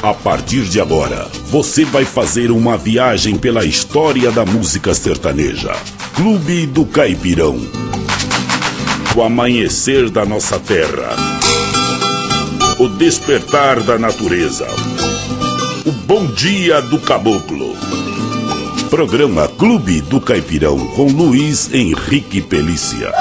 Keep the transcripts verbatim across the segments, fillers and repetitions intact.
A partir de agora, você vai fazer uma viagem pela história da música sertaneja. Clube do Caipirão. O amanhecer da nossa terra. O despertar da natureza. O bom dia do caboclo. Programa Clube do Caipirão com Luiz Henrique Pelícia.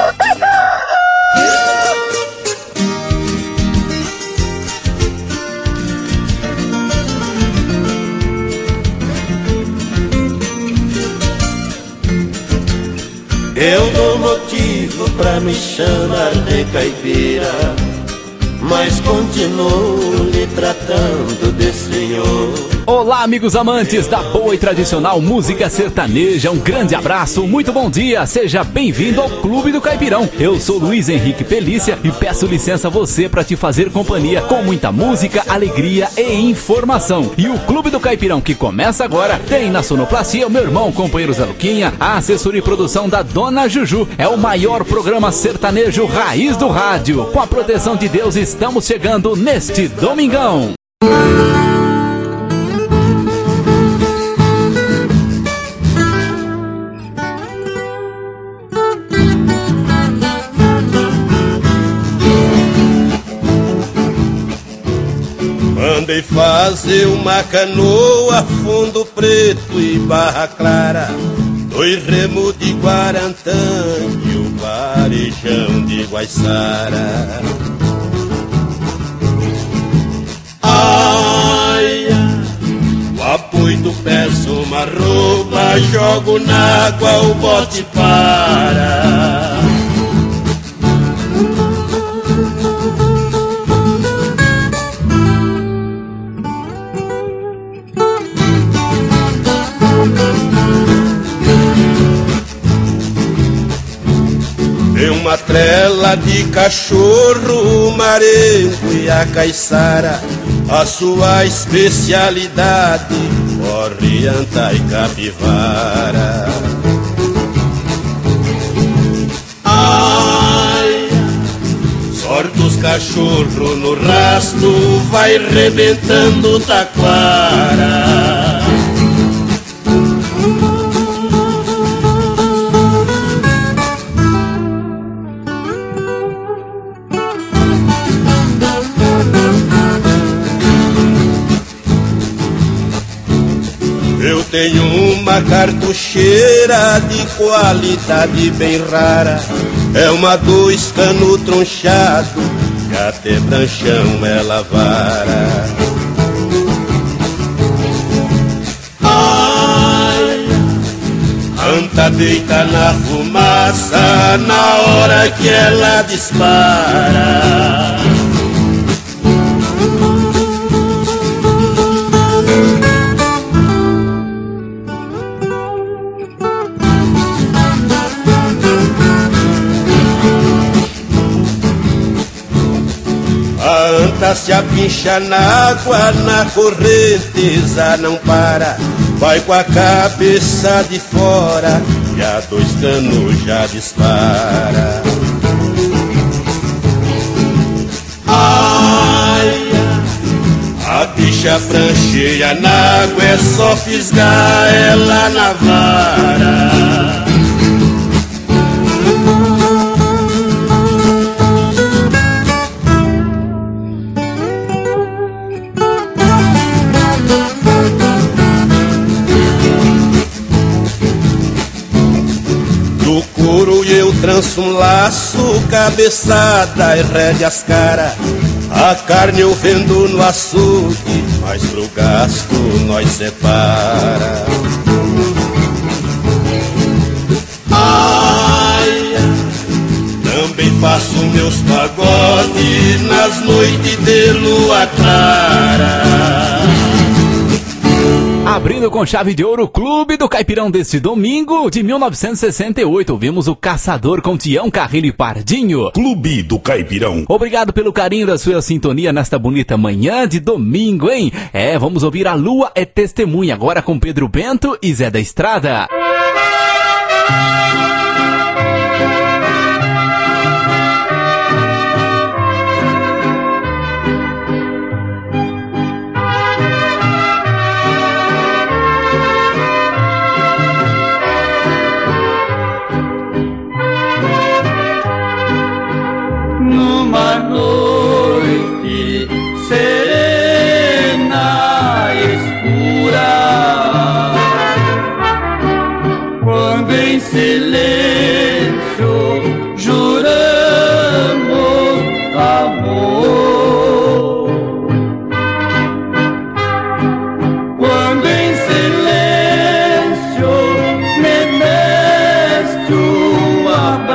Eu dou motivo pra me chamar de caipira, mas continuo lhe tratando de senhor. Olá, amigos amantes da boa e tradicional música sertaneja, um grande abraço, muito bom dia, seja bem-vindo ao Clube do Caipirão. Eu sou Luiz Henrique Pelícia e peço licença a você para te fazer companhia com muita música, alegria e informação. E o Clube do Caipirão que começa agora tem na sonoplastia o meu irmão, companheiro Zé Luquinha, a assessoria e produção da Dona Juju. É o maior programa sertanejo raiz do rádio. Com a proteção de Deus estamos chegando neste domingão. Mandei fazer uma canoa, fundo preto e barra clara, dois remos de Guarantã e o varejão de Guaiçara. Ai, o apoio do peço uma roupa, jogo na água, o bote para. Uma trela de cachorro, o marengo e a caiçara, a sua especialidade, orienta e capivara. Ai, sorte os cachorros no rastro, vai rebentando taquara. Tenho uma cartucheira de qualidade bem rara, é uma dois cano tronchado, que até branchão ela vara. Ai, anta deita na fumaça na hora que ela dispara. Se apincha na água, na correnteza não para, vai com a cabeça de fora e a dois canos já dispara. Ai, a bicha prancheia na água, é só fisgar ela na vara. Tranço um laço, cabeçada e rédeas cara, a carne eu vendo no açougue, mas pro gasto nós separa. Ai, também faço meus pagodes nas noites de lua clara. Abrindo com chave de ouro o Clube do Caipirão deste domingo de mil novecentos e sessenta e oito. Ouvimos o Caçador com Tião Carreiro e Pardinho. Clube do Caipirão. Obrigado pelo carinho da sua sintonia nesta bonita manhã de domingo, hein? É, vamos ouvir A Lua é Testemunha agora com Pedro Bento e Zé da Estrada. quando em silêncio juramos amor, quando em silêncio me deste um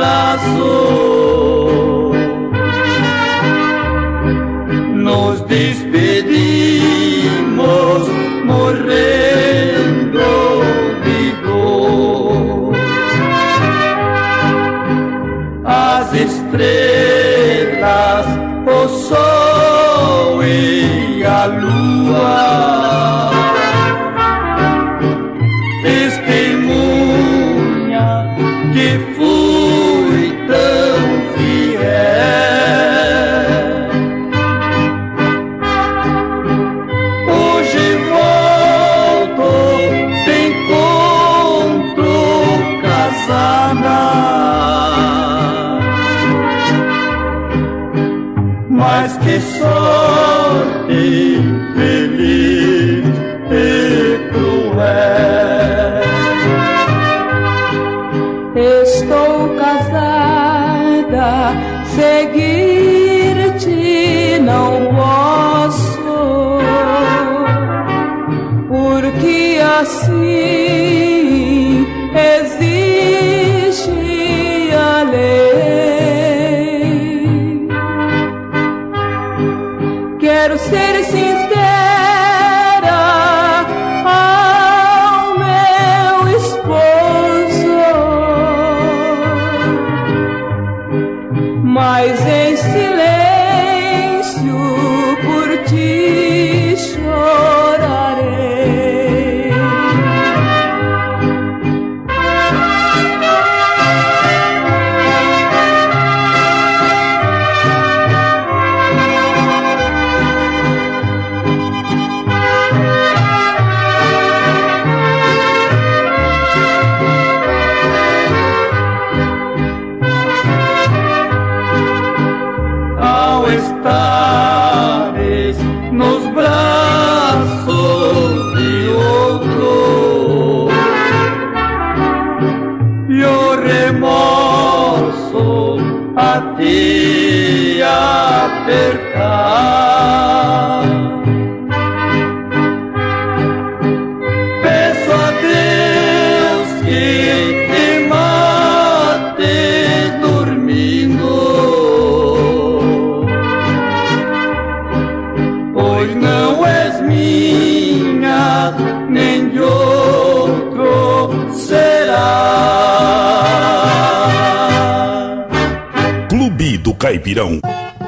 abraço, nos despedimos morrendo de dor. As estrelas, o sol e a lua testemunha que fui tão fiel. Hoje volto, te encontro casada, mas que sorte feliz e cruel. Estou casada, seguir-te não posso, porque assim exige a lei. Quero ser sincera ao meu esposo, mas em silêncio por ti chorarei. Ao estares nos braços de outro e o remorso a te apertar, peço a Deus que te mate dormindo, pois não és minha, nem de outro será. Clube do Caipirão.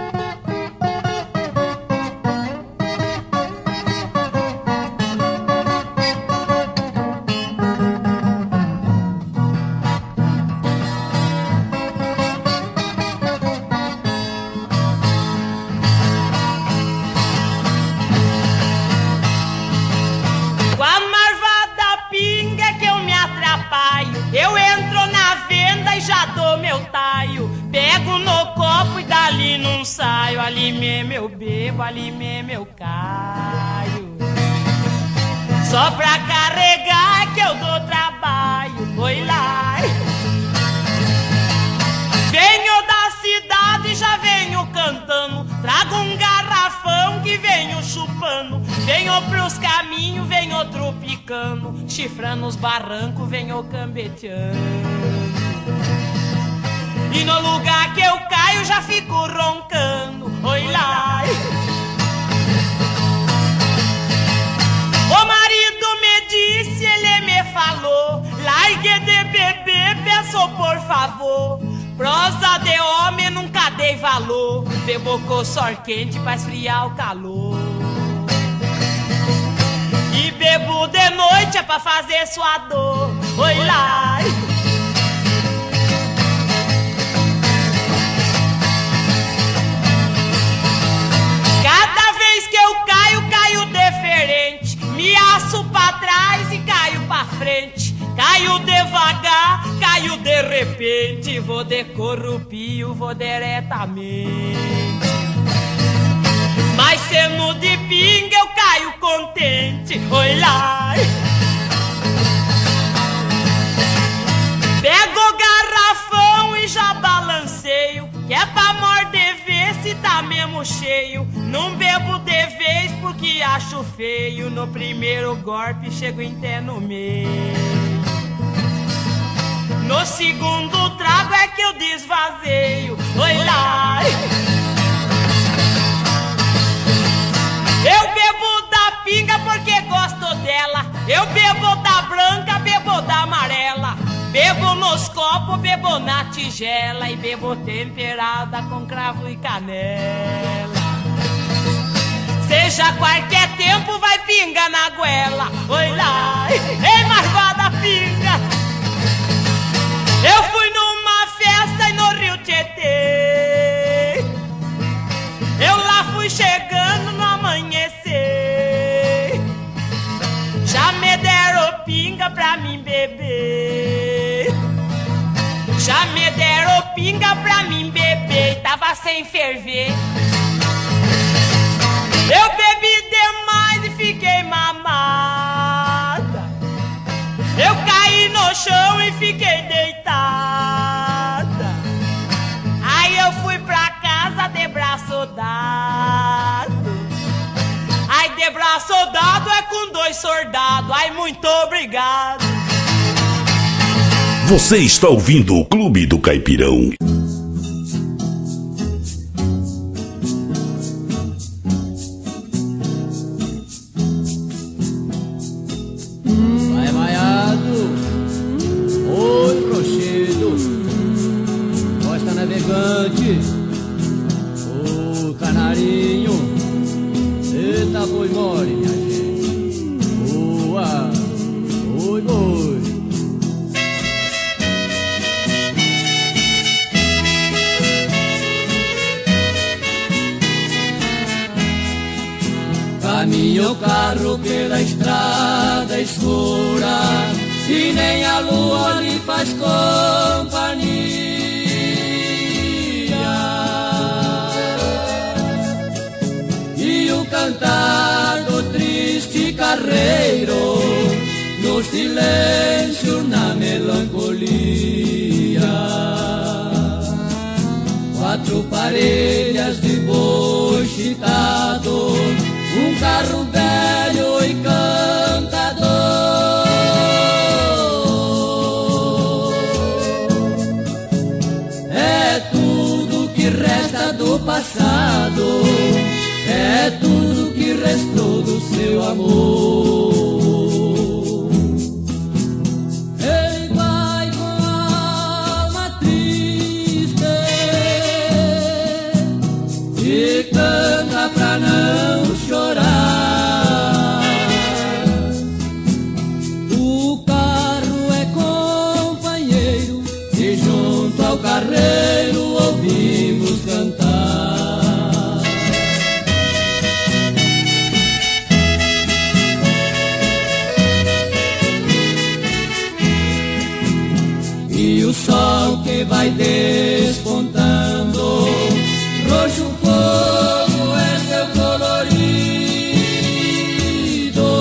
Com a marvada pinga é que eu me atrapalho, eu entro na venda e já dou meu taio, pego no copo e dali não saio, ali mesmo eu bebo, ali mesmo eu caio. Só pra carregar é que eu dou trabalho, oi lá. Venho da cidade e já venho cantando, trago um garrafão que venho chupando, venho pros caminhos, venho tropicando, chifrando os barrancos, venho cambeteando. E no lugar que eu caio já fico roncando, oi lá. O marido me disse, ele me falou, largue de beber, peço por favor. Prosa de homem nunca dei valor, bebo com sor quente pra esfriar o calor. E bebo de noite é pra fazer sua dor, oi lá. Cada vez que eu caio, caio diferente, me aço pra trás e caio pra frente. Caio devagar, caio de repente, vou de corrupio, vou diretamente. Mas sendo de pinga eu caio contente, oi lá. mesmo cheio. Não bebo de vez porque acho feio. No primeiro golpe chego até no meio. No segundo trago é que eu desvazeio. Oi lá. Eu bebo da pinga porque gosto dela. Eu bebo da branca, bebo da amarela. Bebo nos copos, bebo na tigela. E bebo temperada com cravo e canela. Seja qualquer tempo vai pinga na goela. Oi lá, ei marvada pinga. Eu fui numa festa e no Rio Tietê. Eu lá fui chegando no amanhecer. Já me deram pinga pra mim beber. Já me deram pinga pra mim beber. Tava sem ferver. Eu bebi demais e fiquei mamada. Eu caí no chão e fiquei deitada. Aí eu fui pra casa de braço dado. Ai, de braço dado é com dois soldados. Ai, muito obrigado. Você está ouvindo o Clube do Caipirão. Vai vaiado, oi rochedo, costa navegante, o canarinho, eita boi mole minha gente, boa, oi boi. Caminha o carro pela estrada escura e nem a lua lhe faz companhia. E o cantar do triste carreiro no silêncio, na melancolia. Quatro parelhas de boi chitado, um carro velho e cantador. É tudo que resta do passado, é tudo que restou do seu amor. Ele vai com a alma triste e canta pra não chorar. O carro é companheiro e junto ao carreiro ouvimos cantar. E o sol que vai despontando, roxo fogo é seu colorido,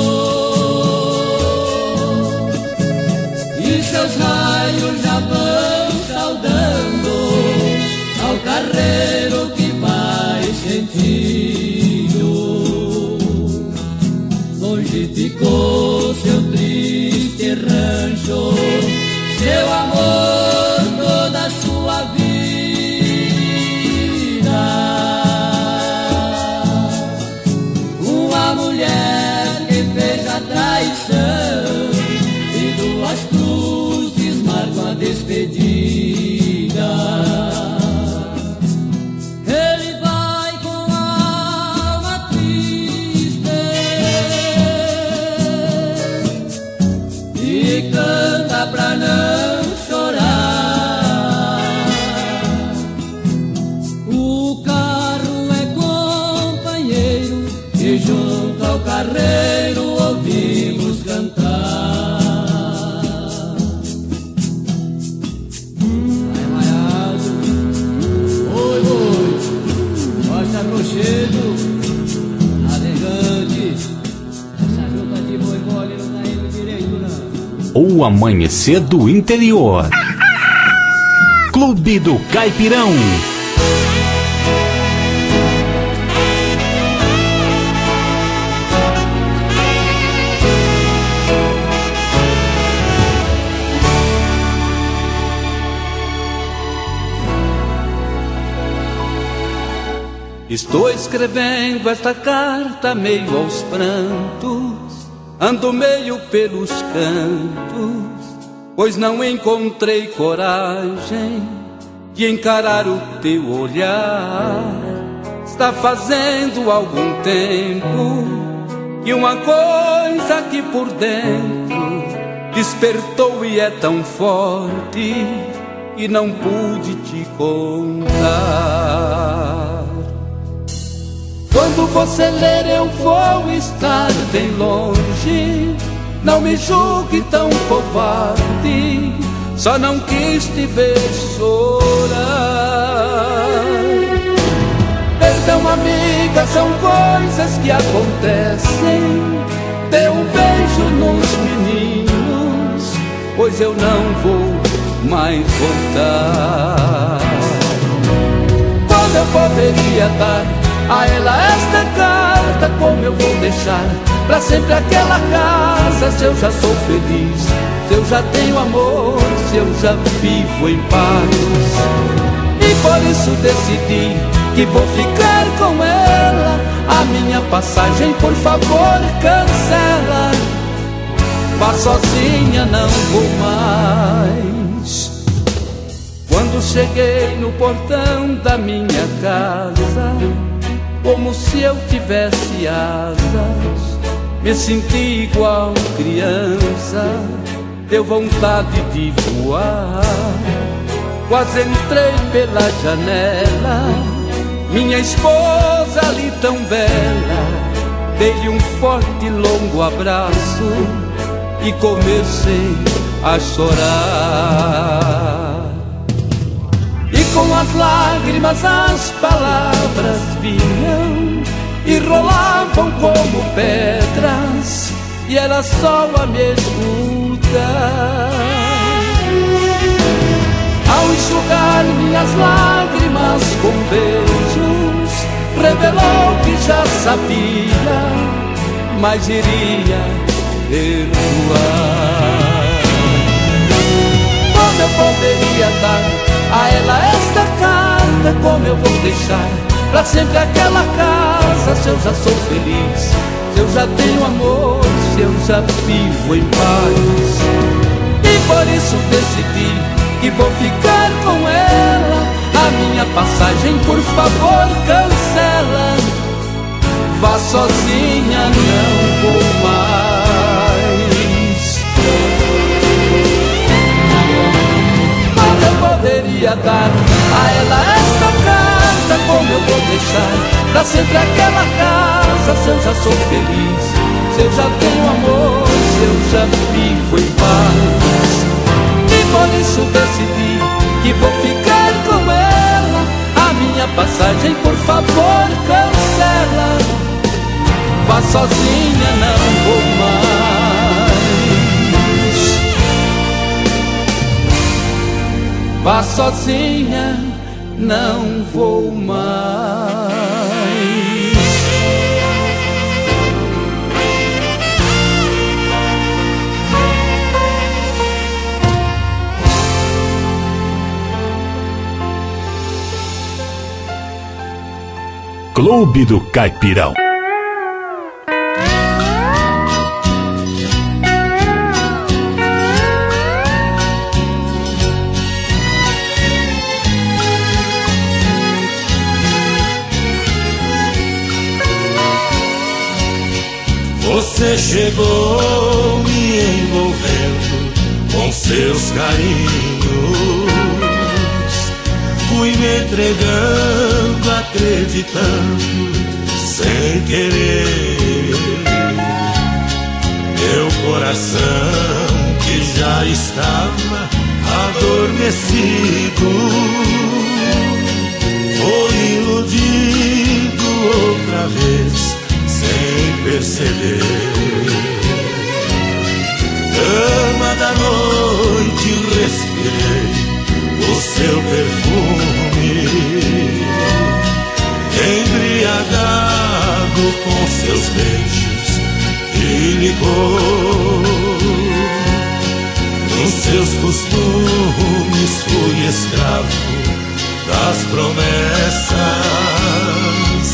e seus raios já vão saudando ao carreiro que vai sentindo. Longe ficou seu triste rancho, seu amor, toda a sua vida. Uma mulher que fez a traição e duas cruzes marcam a despedida. Ele vai com a alma triste e canta pra não chorar. O carro é companheiro e junto ao carreiro ouvimos cantar. Vai maiado, oi oi, Costa Rochedo, navegante. Essa junta de boi mole não tá indo direito não. O amanhecer do interior. Clube do Caipirão. Estou escrevendo esta carta meio aos prantos, ando meio pelos cantos, pois não encontrei coragem de encarar o teu olhar. Está fazendo algum tempo que uma coisa aqui por dentro despertou e é tão forte que não pude te contar. Quando você ler eu vou estar bem longe, não me julgue tão covarde, só não quis te ver chorar. Perdão, amiga, são coisas que acontecem, dê um beijo nos meninos, pois eu não vou mais voltar. Quando eu poderia dar a ela esta carta, como eu vou deixar pra sempre aquela casa, se eu já sou feliz, se eu já tenho amor, se eu já vivo em paz. E por isso decidi que vou ficar com ela, a minha passagem por favor cancela, vá sozinha, não vou mais. Quando cheguei no portão da minha casa, como se eu tivesse asas, me senti igual criança, deu vontade de voar. Quase entrei pela janela, minha esposa ali tão bela, dei-lhe um forte e longo abraço e comecei a chorar. E com as lágrimas as palavras vinham e rolavam como pedras, e era só a me escutar. Ao enxugar minhas lágrimas com beijos, revelou que já sabia, mas iria perdoar. Como eu poderia dar a ela esta carta, como eu vou deixar pra sempre aquela casa, se eu já sou feliz, se eu já tenho amor, se eu já vivo em paz. E por isso decidi que vou ficar com ela, a minha passagem por favor cancela, vá sozinha, não vou mais. Como eu poderia dar a ela esta carta, como eu vou deixar pra sempre aquela casa, se eu já sou feliz, se eu já tenho amor, se eu já vivo em paz. E por isso decidi que vou ficar com ela, a minha passagem por favor cancela, vá sozinha, não vou mais. Vá sozinha, não vou mais. Clube do Caipirão. Você chegou me envolvendo com seus carinhos, fui me entregando, acreditando, sem querer. Meu coração que já estava adormecido foi iludido outra vez, sem perceber. Dama da noite, respirei o seu perfume, embriagado com seus beijos e licor. Nos seus costumes fui escravo das promessas,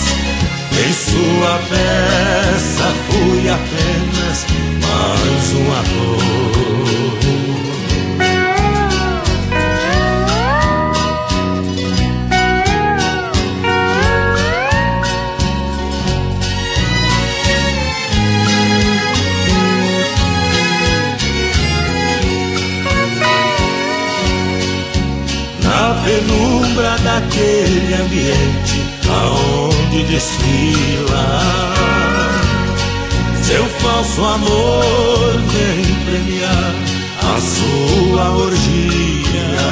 penumbra daquele ambiente aonde desfila. Seu falso amor vem premiar a sua orgia,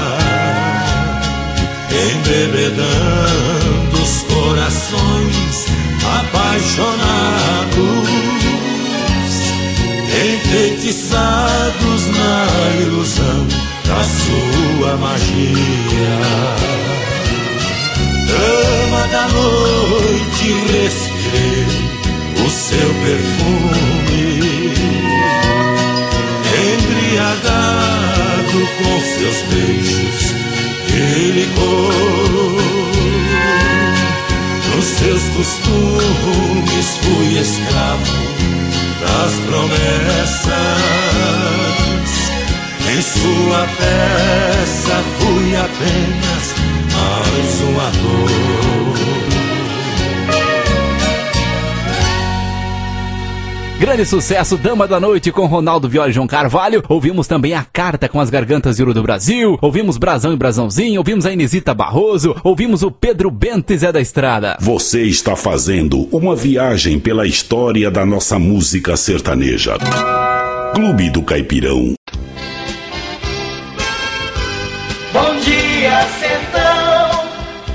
embebedando os corações apaixonados, enfeitiçados na ilusão da sua magia. Dama da noite, respirei o seu perfume, embriagado com seus beijos de licor. Nos seus costumes fui escravo das promessas, em sua peça fui apenas mais um ator. Grande sucesso, Dama da Noite com Ronaldo Viola e João Carvalho. Ouvimos também A Carta com as Gargantas de Ouro do Brasil. Ouvimos Brasão e Brasãozinho. Ouvimos a Inesita Barroso. Ouvimos o Pedro Bento e Zé da Estrada. Você está fazendo uma viagem pela história da nossa música sertaneja. Clube do Caipirão. Bom dia, sertão.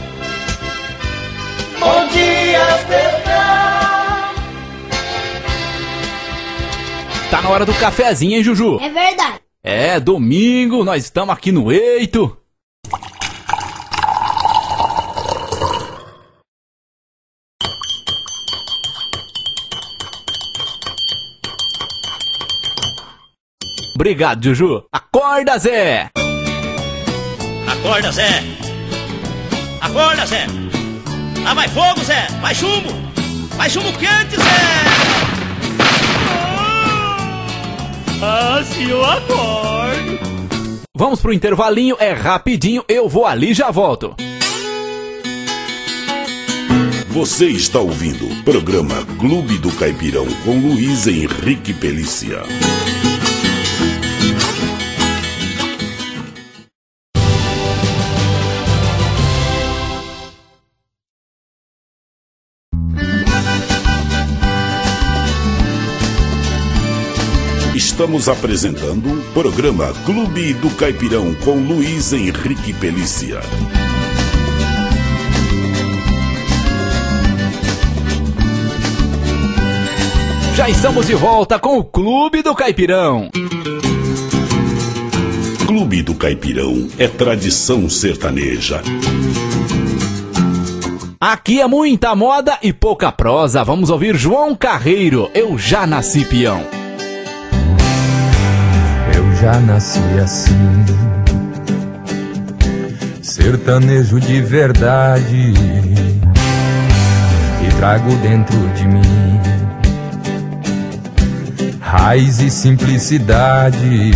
Bom dia, sertão. Tá na hora do cafezinho, hein, Juju? É verdade. É, domingo, nós estamos aqui no Eito. Obrigado, Juju. Acorda, Zé! Acorda, Zé! Acorda, Zé! Lá vai fogo, Zé! Vai chumbo! Vai chumbo quente, Zé! Ah, se eu acordo. Vamos pro intervalinho, é rapidinho, eu vou ali e já volto. Você está ouvindo o programa Clube do Caipirão com Luiz Henrique Pelícia. Estamos apresentando o programa Clube do Caipirão com Luiz Henrique Pelícia. Já estamos de volta com o Clube do Caipirão. Clube do Caipirão é tradição sertaneja. Aqui é muita moda e pouca prosa. Vamos ouvir João Carreiro, Eu Já Nasci Peão. Já nasci assim, sertanejo de verdade, e trago dentro de mim raiz e simplicidade.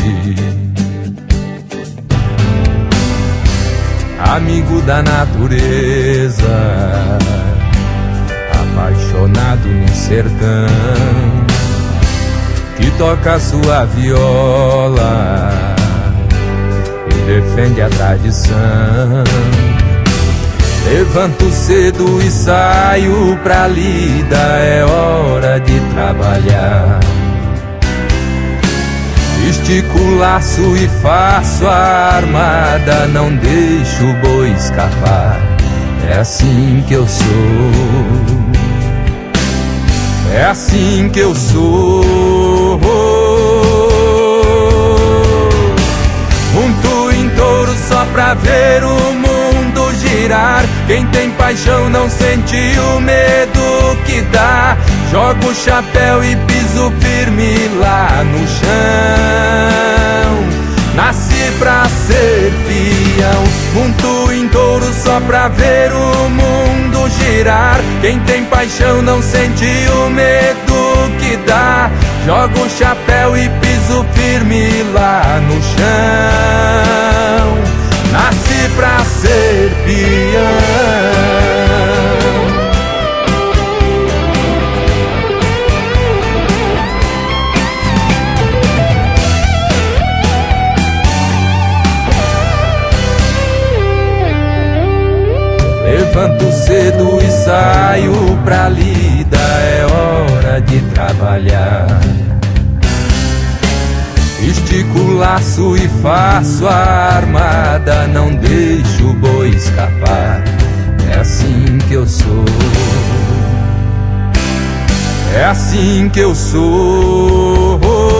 Amigo da natureza, apaixonado no sertão, que toca sua viola e defende a tradição. Levanto cedo e saio pra lida, é hora de trabalhar. Estico o laço e faço a armada, não deixo o boi escapar. É assim que eu sou. É assim que eu sou. Monto em touro só pra ver o mundo girar. Quem tem paixão não sente o medo que dá. Jogo o chapéu e piso firme lá no chão. Nasci pra ser peão. Monto em touro só pra ver o mundo girar. Quem tem paixão não sente o medo que dá. Jogo o chapéu e piso firme lá no chão. Nasci pra ser peão. levanto cedo e saio pra lida, é hora de trabalhar. Estico o laço e faço a armada, não deixo o boi escapar. É assim que eu sou, é assim que eu sou.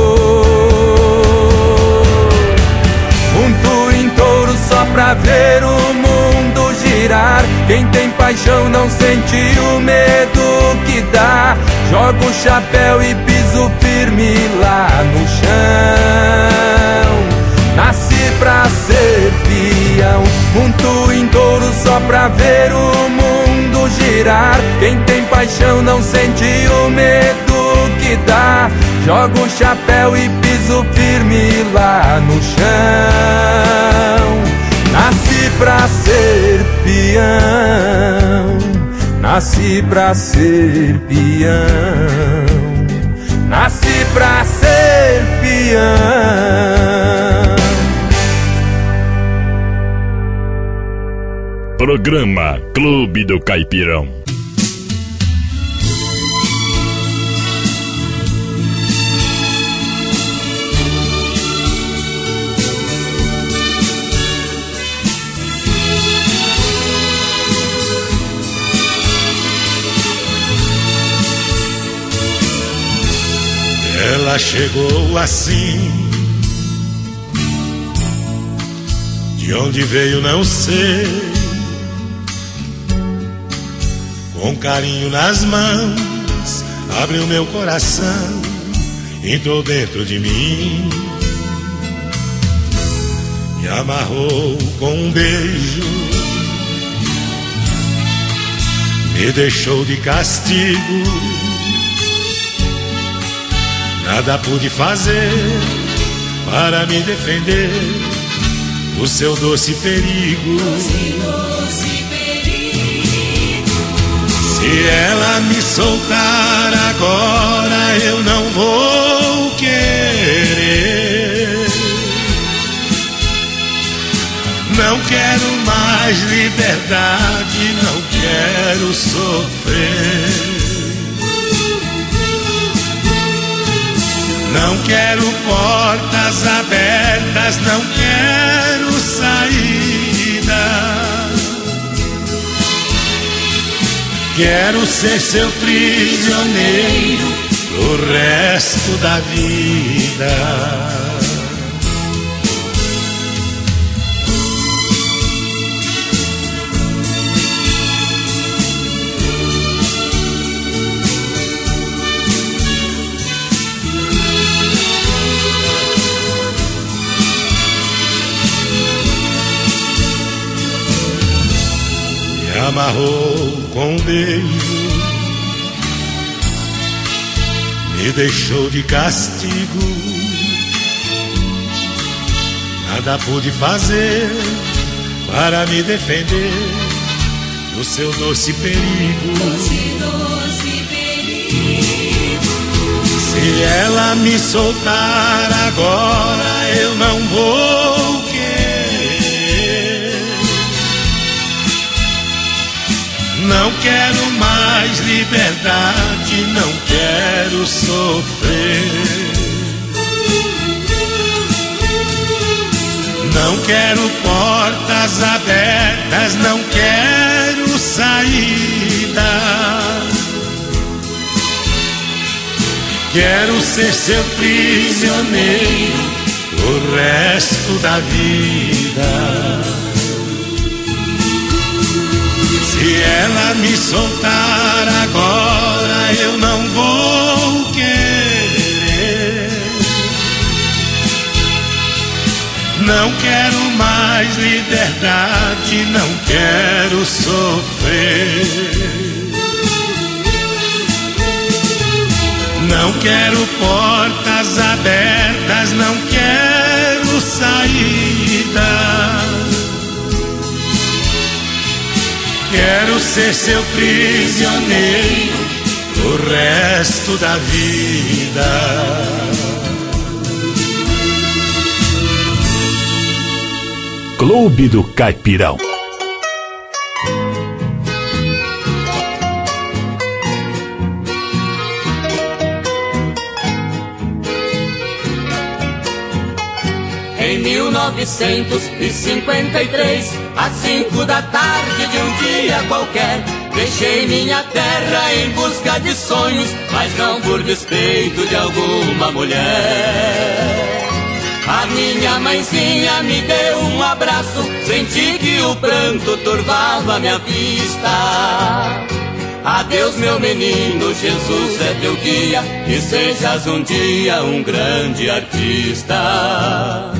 Monto em touro só pra ver o mundo girar. Quem tem paixão não sente o medo que dá. Jogo o chapéu e piso firme lá no chão. Nasci pra ser peão. Monto em touro só pra ver o mundo girar. Quem tem paixão não sente o medo que dá. Jogo o chapéu e piso firme lá no chão. Nasci pra ser peão, nasci pra ser peão, nasci pra ser peão. Programa Clube do Caipirão. Ela chegou assim, de onde veio não sei, com carinho nas mãos, abriu meu coração, entrou dentro de mim, me amarrou com um beijo, me deixou de castigo. Nada pude fazer para me defender do seu doce perigo. Doce, doce perigo. Se ela me soltar agora, eu não vou querer. Não quero mais liberdade, não quero sofrer. Não quero portas abertas, não quero saída. Quero ser seu prisioneiro pro resto da vida. Amarrou com um beijo, me deixou de castigo. Nada pude fazer para me defender do seu doce perigo. Doce, doce perigo. Se ela me soltar agora, eu não vou querer. Não quero mais liberdade, não quero sofrer. Não quero portas abertas, não quero saída. Quero ser seu prisioneiro o resto da vida. Se ela me soltar agora, eu não vou querer. Não quero mais liberdade, não quero sofrer. Não quero portas abertas, não quero saída. Quero ser seu prisioneiro o resto da vida. Clube do Caipirão. novecentos e cinquenta e três, às cinco da tarde de um dia qualquer, deixei minha terra em busca de sonhos, mas não por despeito de alguma mulher. A minha mãezinha me deu um abraço, senti que o pranto turvava minha vista. Adeus, meu menino, Jesus é teu guia, e sejas um dia um grande artista.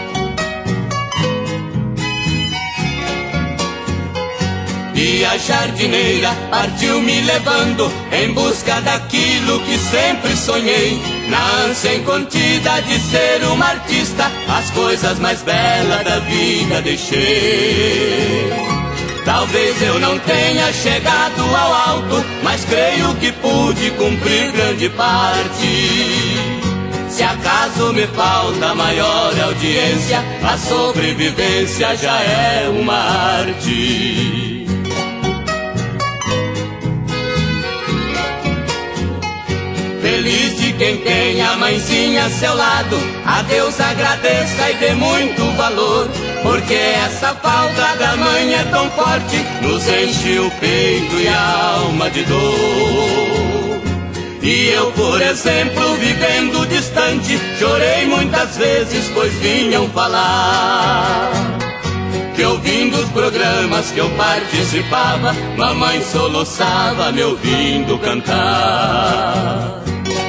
E a jardineira partiu me levando em busca daquilo que sempre sonhei, na ânsia incontida de ser uma artista, as coisas mais belas da vida deixei. Talvez eu não tenha chegado ao alto, mas creio que pude cumprir grande parte. Se acaso me falta maior audiência, a sobrevivência já é uma arte. Feliz de quem tem a mãezinha a seu lado, a Deus agradeça e dê muito valor, porque essa falta da mãe é tão forte, nos enche o peito e a alma de dor. E eu, por exemplo, vivendo distante, chorei muitas vezes, pois vinham falar que ouvindo os programas que eu participava, mamãe soluçava me ouvindo cantar.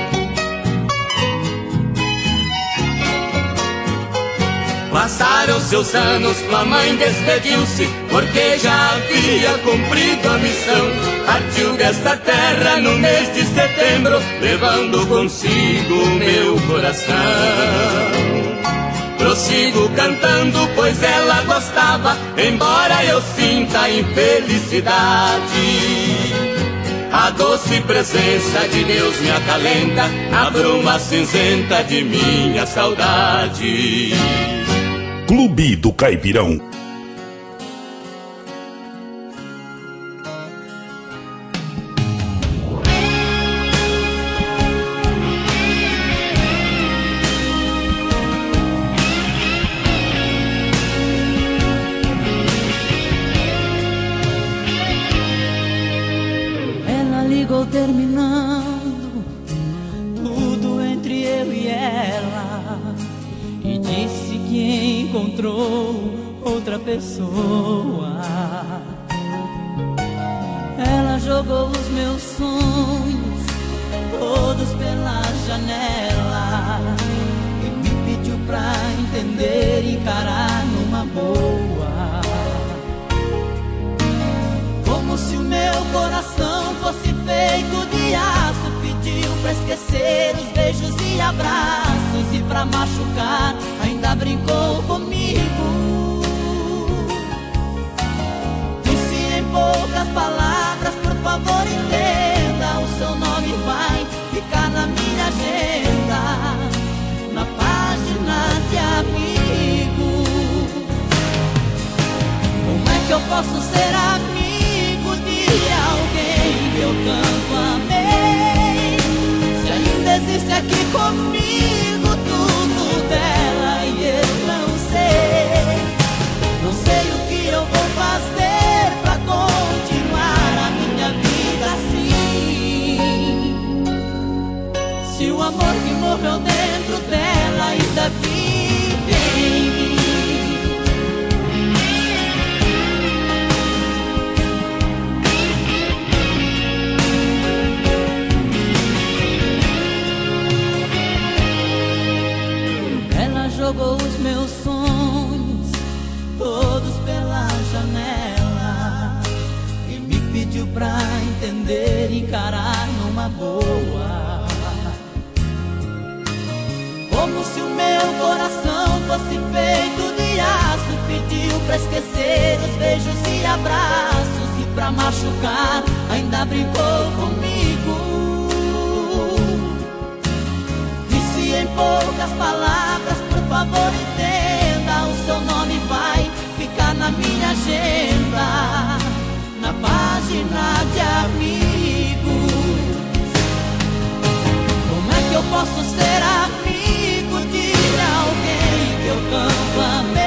Passaram seus anos, mamãe despediu-se, porque já havia cumprido a missão. Partiu desta terra no mês de setembro, levando consigo o meu coração. Prossigo cantando, pois ela gostava, embora eu sinta a infelicidade. A doce presença de Deus me acalenta, a bruma cinzenta de minha saudade. Clube do Caipirão. Ela ligou terminando tudo entre eu e ela e disse que encontrou outra pessoa. Ela jogou os meus sonhos todos pela janela e me pediu pra entender e encarar numa boa. Como se o meu coração fosse feito de aço, pediu pra esquecer os beijos e abraços, e pra machucar ainda brincou comigo. Disse em poucas palavras, por favor entenda, o seu nome vai ficar na minha agenda, na página de amigos. Como é que eu posso ser amigo de alguém que eu tanto amei, se ainda existe aqui comigo tudo dela e eu não sei? Não sei o que eu vou fazer pra continuar a minha vida assim, se o amor que morreu dentro dela ainda vive em mim. Jogou os meus sonhos todos pela janela e me pediu pra entender e encarar numa boa. Como se o meu coração fosse feito de aço, pediu pra esquecer os beijos e abraços, e pra machucar ainda brincou comigo. Disse em poucas palavras, por favor entenda, o seu nome vai ficar na minha agenda, na página de amigos. Como é que eu posso ser amigo de alguém que eu tanto amei,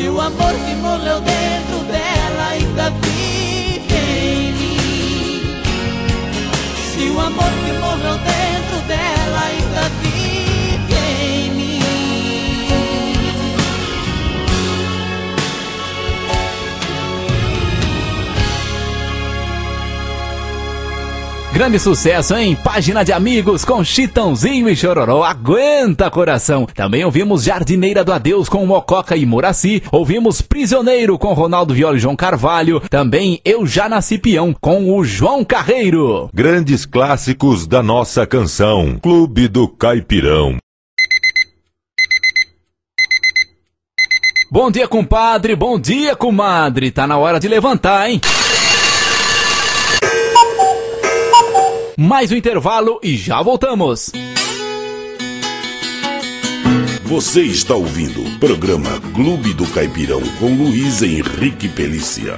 Se o amor que morreu dentro dela ainda vive em mim. Se o amor que morreu dentro dela ainda vive em mim. Grande sucesso, hein? Página de Amigos com Chitãozinho e Chororó. Aguenta, coração. Também ouvimos Jardineira do Adeus com Mococa e Muraci. Ouvimos Prisioneiro com Ronaldo Viola e João Carvalho. Também Eu Já Nasci Peão com o João Carreiro. Grandes clássicos da nossa canção. Clube do Caipirão. Bom dia, compadre. Bom dia, comadre. Tá na hora de levantar, hein? Mais um intervalo e já voltamos. Você está ouvindo o programa Clube do Caipirão com Luiz Henrique Pelícia.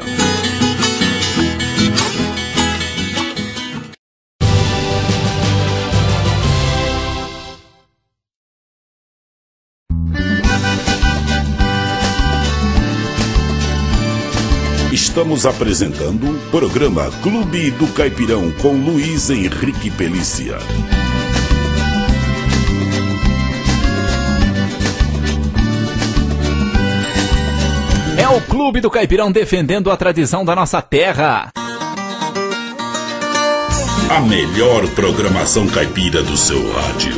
Estamos apresentando o programa Clube do Caipirão com Luiz Henrique Pelícia. É o Clube do Caipirão defendendo a tradição da nossa terra. A melhor programação caipira do seu rádio.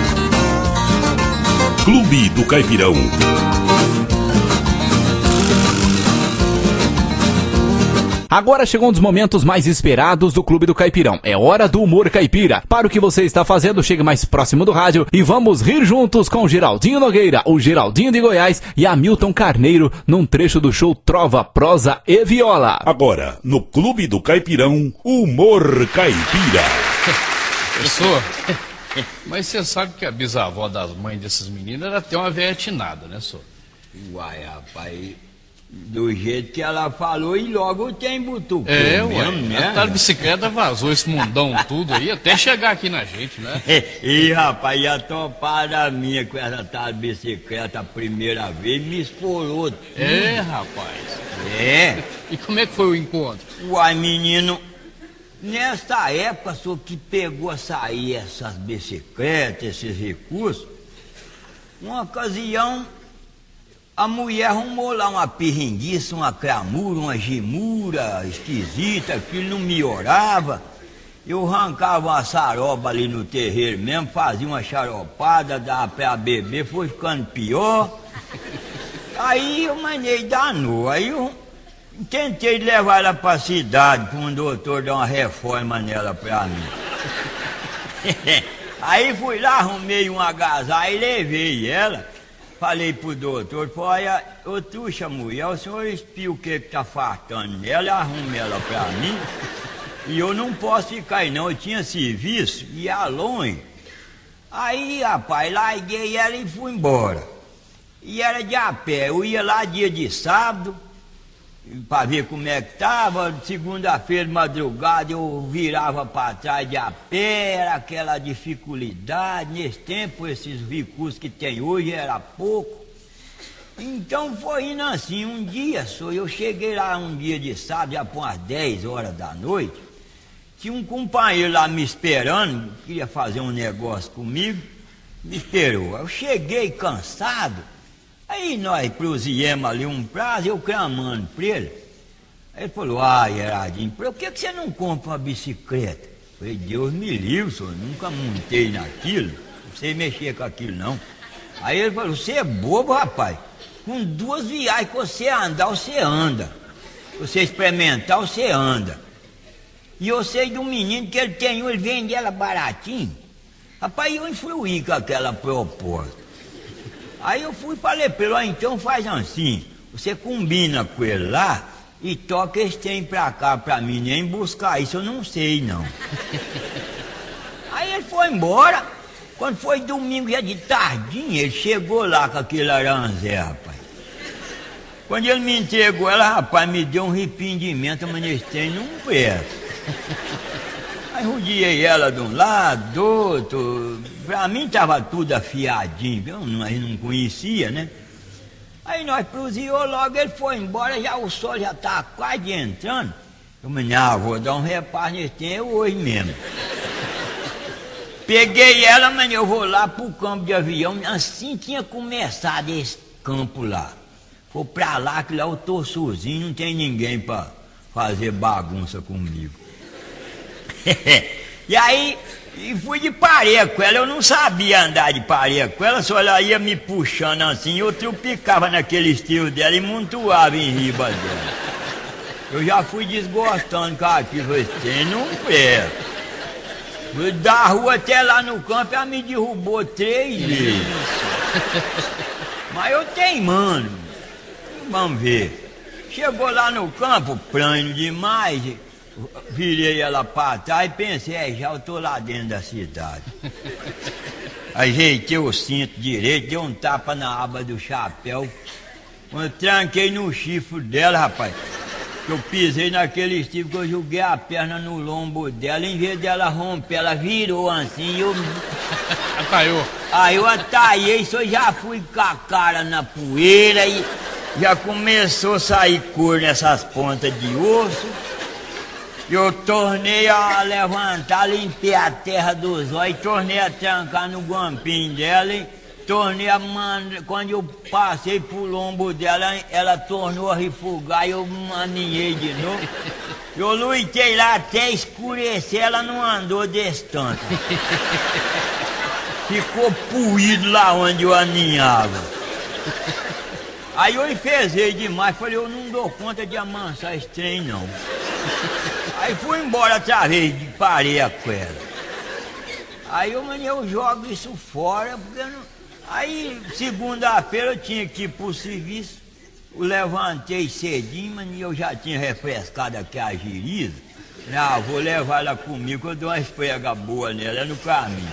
Clube do Caipirão. Agora chegou um dos momentos mais esperados do Clube do Caipirão. É hora do humor caipira. Para o que você está fazendo, chegue mais próximo do rádio e vamos rir juntos com o Geraldinho Nogueira, o Geraldinho de Goiás e Hamilton Carneiro num trecho do show Trova, Prosa e Viola. Agora, no Clube do Caipirão, humor caipira. Professor, mas você sabe que a bisavó das mães desses meninos era até uma velha tinada, né, senhor? Uai, rapaz... Do jeito que ela falou, e logo tem butucão. É, mesmo, ué, né? a tal bicicleta vazou esse mundão tudo aí, até chegar aqui na gente, né? E rapaz, a topada minha com essa tal bicicleta a primeira vez me esporou tudo. É, rapaz. É. E como é que foi o encontro? Uai, menino, nessa época, só que pegou a sair essas bicicletas, esses recursos, uma ocasião... A mulher arrumou lá uma pirringuiça, uma cramura, uma gemura esquisita, aquilo não melhorava. Eu arrancava uma saroba ali no terreiro mesmo, fazia uma xaropada, dava pra beber, foi ficando pior. Aí eu mandei danou, aí eu tentei levar ela pra cidade, pra um doutor dar uma reforma nela pra mim. Aí fui lá, arrumei um agasalho e levei ela. Falei pro doutor, olha, ô truxa mulher, o senhor espia o que que tá faltando nela, arrume ela pra mim, e eu não posso ficar aí não, eu tinha serviço, ia longe. Aí, rapaz, larguei ela e fui embora. E era de a pé, eu ia lá dia de sábado, pra ver como é que tava, segunda-feira de madrugada eu virava pra trás de a pé, era aquela dificuldade, nesse tempo esses recursos que tem hoje era pouco. Então foi indo assim, um dia só, eu cheguei lá um dia de sábado, já por umas dez horas da noite, tinha um companheiro lá me esperando, queria fazer um negócio comigo, me esperou. Eu cheguei cansado, aí nós prosseguimos ali um prazo, eu clamando pra ele. Aí ele falou, ah, Gerardinho, por que que você não compra uma bicicleta? Eu falei, Deus me livre, senhor, nunca montei naquilo, não sei mexer com aquilo não. Aí ele falou, você é bobo, rapaz, com duas viagens que você andar, você anda. Você experimentar, você anda. E eu sei de um menino que ele tem, ele vende ela baratinho. Rapaz, eu influí com aquela proposta. Aí eu fui e falei pra ele, ó, então faz assim, você combina com ele lá e toca esse trem pra cá pra mim, nem buscar isso eu não sei não. Aí ele foi embora, quando foi domingo já de tardinha, ele chegou lá com aquele aranzé, rapaz. Quando ele me entregou ela, rapaz, me deu um arrependimento, mas esse trem não presta. Aí rodeei ela de um lado, do outro. Pra mim tava tudo afiadinho, eu não, eu não conhecia, né? Aí nós proseou logo, ele foi embora, já o sol já tá quase entrando. Eu falei, ah, vou dar um reparo nesse tempo hoje mesmo. Peguei ela, mas eu vou lá pro campo de avião, assim tinha começado esse campo lá. Vou pra lá, que lá eu tô sozinho, não tem ninguém pra fazer bagunça comigo. E aí, e fui de pareia com ela, eu não sabia andar de pareia com ela, só ela ia me puxando assim, eu trupicava naquele estilo dela e montuava em riba dela. Eu já fui desgostando com aquilo, falei, tem não presta. Da rua até lá no campo, ela me derrubou três vezes. Mas eu teimando, vamos ver. Chegou lá no campo, plano demais, virei ela pra trás e pensei, é, já eu tô lá dentro da cidade. Ajeitei o cinto direito, dei um tapa na aba do chapéu. Quando eu tranquei no chifre dela, rapaz, eu pisei naquele chifre que eu joguei a perna no lombo dela, em vez dela romper, ela virou assim e eu... Ataiou. Aí eu ataiei, só já fui com a cara na poeira e já começou a sair cor nessas pontas de osso. Eu tornei a levantar, limpei a terra dos olhos, tornei a trancar no guampinho dela e tornei a mandar. Quando eu passei pro lombo dela, ela tornou a refugar e eu maninhei de novo. Eu lutei lá até escurecer, ela não andou desse tanto. Ficou puído lá onde eu aninhava. Aí eu enfezei demais, falei, eu não dou conta de amansar esse trem não. Aí fui embora outra vez, parei com ela. Aí eu, mano, eu jogo isso fora, porque eu não... Aí segunda-feira eu tinha que ir pro serviço, eu levantei cedinho, mas eu já tinha refrescado aqui a giriza. Ah, vou levar ela comigo, eu dou uma esfrega boa nela no caminho.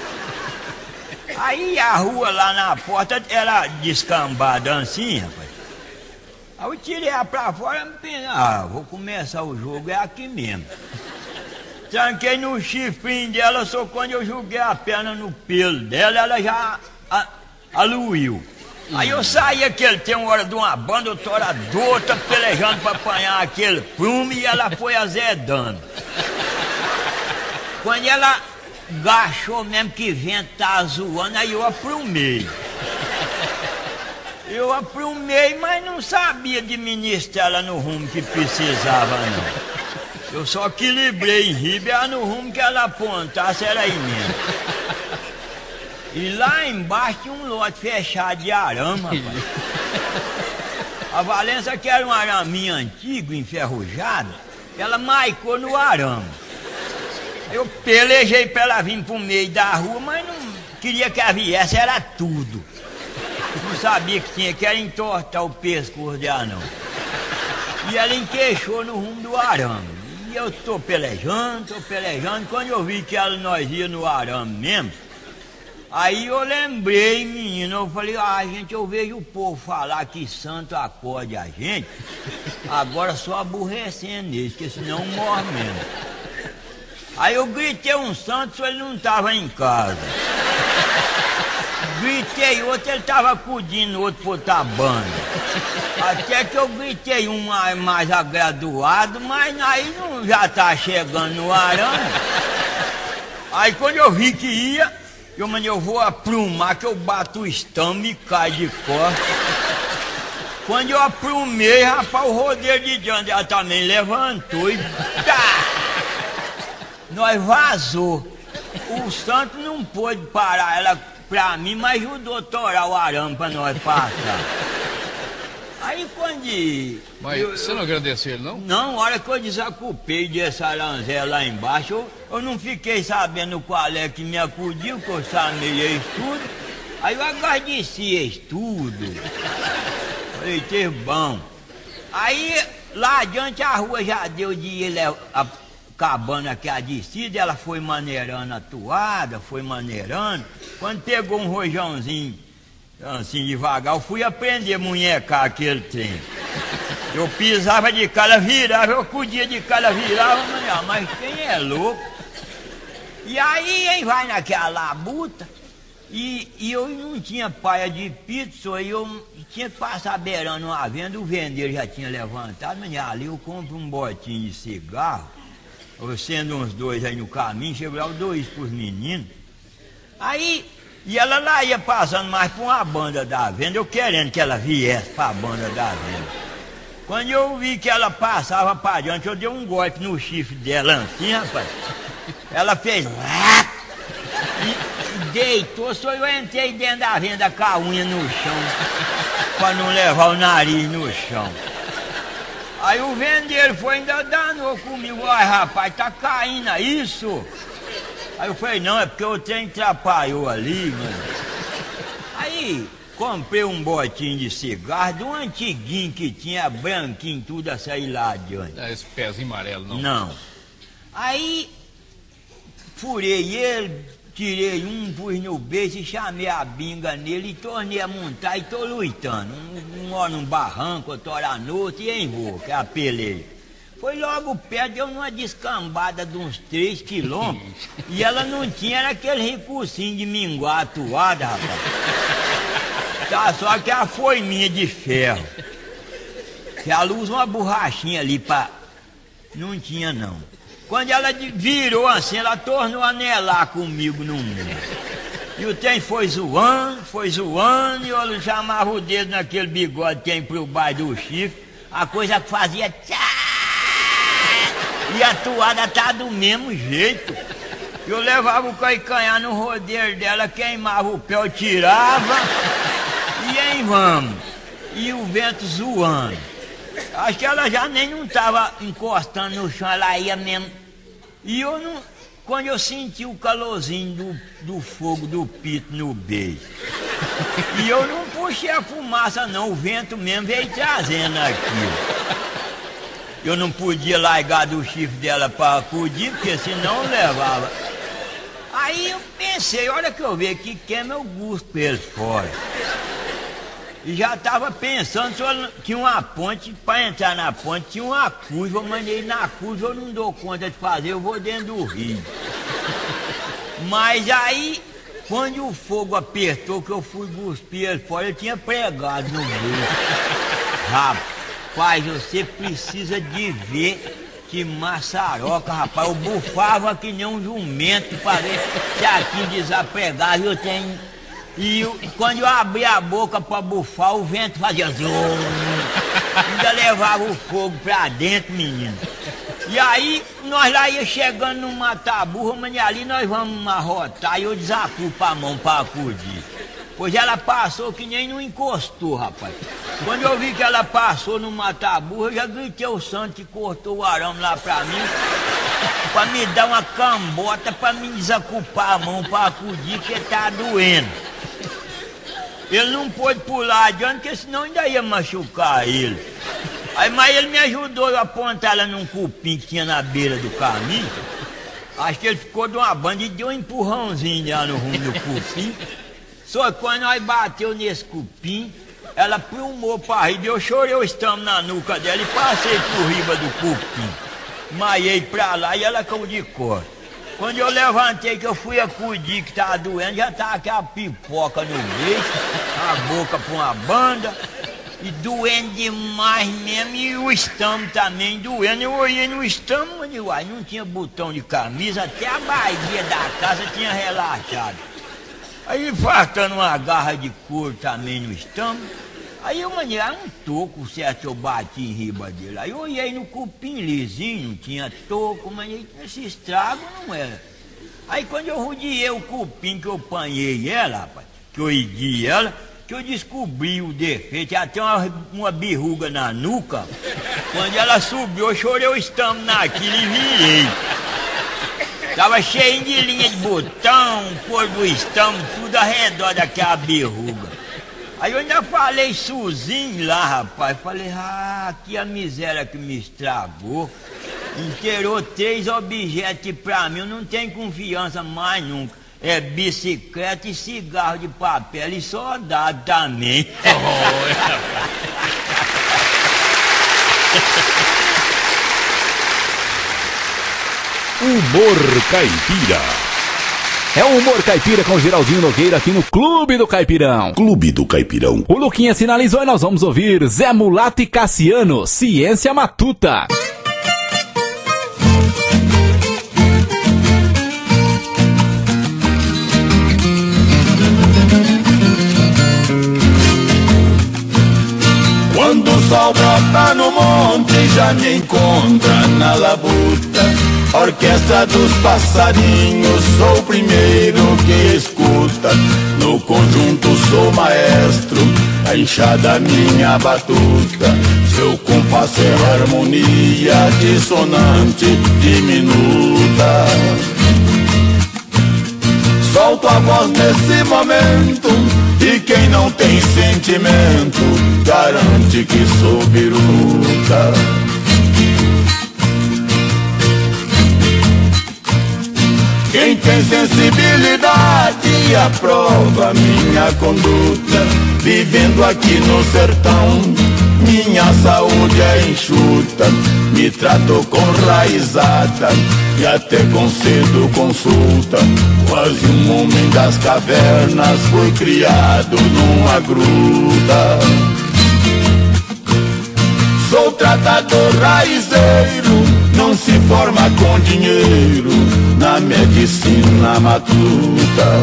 Aí a rua lá na porta era descambada assim, rapaz. Aí eu tirei ela pra fora e pensei, ah, vou começar o jogo, é aqui mesmo. Tranquei no chifrinho dela, só quando eu joguei a perna no pelo dela, ela já a, aluiu. Aí eu saí aquele, tem uma hora de uma banda, eu tô hora de outra, pelejando pra apanhar aquele prumo e ela foi azedando. Quando ela gachou mesmo que vento tá zoando, aí eu aprumei. Eu aprumei, mas não sabia administrar ela no rumo que precisava, não. Eu só equilibrei em riba, era no rumo que ela apontasse, era aí mesmo. E lá embaixo tinha um lote fechado de arame, rapaz. A Valença, que era um araminho antigo, enferrujado, ela maicou no arame. Eu pelejei pra ela vir pro meio da rua, mas não queria que ela viesse, era tudo. Não sabia que tinha que era entortar o pescoço dela, não. E ela enqueixou no rumo do arame. E eu tô pelejando, tô pelejando. Quando eu vi que ela, nós ia no arame mesmo, aí eu lembrei, menino, eu falei, ah, gente, eu vejo o povo falar que santo acorde a gente, agora só aborrecendo eles, porque senão morre mesmo. Aí eu gritei um santo, só ele não estava em casa. Gritei outro, ele estava acudindo outro por outra banda. Até que eu gritei um mais, mais agraduado, mas aí não já tá chegando no arame. Aí quando eu vi que ia, eu, mano, eu vou aprumar, que eu bato o estamo e cai de costas. Quando eu aprumei, rapaz, o rodeio de diante ela também levantou e tá! Nós vazou. O santo não pôde parar ela pra mim, mas ajudou a torar o arame pra nós passar. Aí quando... Mas eu, você não agradeceu ele, não? Não, na hora que eu desacupei desse aranzé lá embaixo, eu, eu não fiquei sabendo qual é que me acudiu, que eu chamei isso tudo. Aí eu agradeci isso tudo. Falei, teve bom. Aí lá adiante a rua já deu de ir acabando aqui a descida, ela foi maneirando a toada, foi maneirando. Quando pegou um rojãozinho, assim, devagar, eu fui aprender a munhecar aquele trem. Eu pisava de cara, virava, eu acudia de cara, virava, mas quem é louco? E aí, hein, vai naquela labuta, E, e eu não tinha paia de pizza, e eu tinha que passar beirando uma venda, o vendeiro já tinha levantado, mas ali eu compro um botinho de cigarro, eu sendo uns dois aí no caminho, chego lá, dois pros meninos. Aí, e ela lá ia passando mais por uma banda da venda, eu querendo que ela viesse pra banda da venda. Quando eu vi que ela passava pra adiante, eu dei um golpe no chifre dela assim, rapaz. Ela fez... E deitou, só eu entrei dentro da venda com a unha no chão, pra não levar o nariz no chão. Aí o vendeiro foi ainda danou comigo, ai rapaz, tá caindo isso? Aí eu falei, não, é porque o trem atrapalhou ali, mano. Aí comprei um botinho de cigarro, de um antiguinho que tinha branquinho, tudo a sair lá adiante. É esse pezinho amarelo, não? Não. Aí furei ele, tirei um, pus no beijo e chamei a binga nele e tornei a montar e tô lutando. Um, um hora num barranco, outra hora no outro e em voo, que é a peleia. Foi logo perto, deu numa descambada de uns três quilômetros e ela não tinha, era aquele recursinho de minguar a toada, rapaz. Tá, só que a foiminha de ferro. Que ela usa uma borrachinha ali pra... Não tinha não. Quando ela virou assim, ela tornou a anelar comigo no mundo. E o trem foi zoando, foi zoando, e eu chamava o dedo naquele bigode que tem pro baixo do chifre, a coisa que fazia tchá! E a toada tá do mesmo jeito. Eu levava o calcanhar no rodeiro dela, queimava o pé, eu tirava, e em vamos. E o vento zoando. Acho que ela já nem não estava encostando no chão, ela ia mesmo. E eu não... Quando eu senti o calorzinho do, do fogo do pito no beijo. E eu não puxei a fumaça não, o vento mesmo veio trazendo aquilo. Eu não podia largar do chifre dela para acudir, porque senão eu levava. Aí eu pensei, olha que eu vi que queima eu gosto pelo fora. E já estava pensando se eu tinha uma ponte, para entrar na ponte tinha uma curva, eu mandei na curva, eu não dou conta de fazer, eu vou dentro do rio. Mas aí, quando o fogo apertou, que eu fui cuspir ele fora, eu tinha pregado no meio. Rapaz, você precisa de ver que maçaroca, rapaz, eu bufava que nem um jumento para ver se aqui desapregava, eu tenho... E eu, quando eu abria a boca para bufar, o vento fazia zoom. Ainda levava o fogo pra dentro, menino. E aí, nós lá ia chegando no mata-burro, mas ali nós vamos arrotar e eu desacupo a mão para acudir. Pois ela passou que nem não encostou, rapaz. Quando eu vi que ela passou no mata-burro, eu já gritei o santo que cortou o arame lá pra mim, pra me dar uma cambota, pra me desacupar a mão para acudir, que tá doendo. Ele não pôde pular adiante, porque senão ainda ia machucar ele. Aí, mas ele me ajudou a apontar ela num cupim que tinha na beira do caminho. Acho que ele ficou de uma banda e deu um empurrãozinho lá no rumo do cupim. Só que quando nós bateu nesse cupim, ela plumou pra riba, eu chorei o estamo na nuca dela e passei por riba do cupim. Maiei pra lá e ela caiu de costas. Quando eu levantei, que eu fui acudir que tava doendo, já tava aquela pipoca no meio, a boca pra uma banda, e doendo demais mesmo, e o estômago também doendo. Eu olhei no estômago e uai, não tinha botão de camisa, até a barriga da casa tinha relaxado. Aí faltando uma garra de couro também no estômago, aí eu mandei um toco, certo, eu bati em riba dele. Aí eu olhei no cupim lisinho, não tinha toco, mas esse estrago não era. Aí quando eu rodeei o cupim que eu apanhei ela, rapaz, que eu edi ela, que eu descobri o defeito, até uma, uma birruga na nuca. Quando ela subiu, eu chorei o estômago naquilo e virei. Tava cheio de linha de botão, cor do estômago, tudo ao redor daquela birruga. Aí eu ainda falei sozinho lá, rapaz. Falei, ah, que a miséria que me estragou. Inteirou três objetos pra mim, eu não tenho confiança mais nunca. É bicicleta e cigarro de papel e soldado também. Humor caipira. É o Humor Caipira com o Geraldinho Nogueira aqui no Clube do Caipirão. Clube do Caipirão. O Luquinha sinalizou e nós vamos ouvir Zé Mulato e Cassiano, Ciência Matuta. Quando o sol brota no monte, já me encontra na labuta. Orquestra dos passarinhos, sou o primeiro que escuta. No conjunto sou maestro, a enxada minha batuta. Seu compasso é harmonia dissonante, diminuta. Solto a voz nesse momento, e quem não tem sentimento garante que sou biruta. Quem tem sensibilidade aprova minha conduta. Vivendo aqui no sertão, minha saúde é enxuta. Me trato com raizada e até concedo consulta. Quase um homem das cavernas, fui criado numa gruta. Sou tratador raizeiro, não se forma com dinheiro na medicina matuta.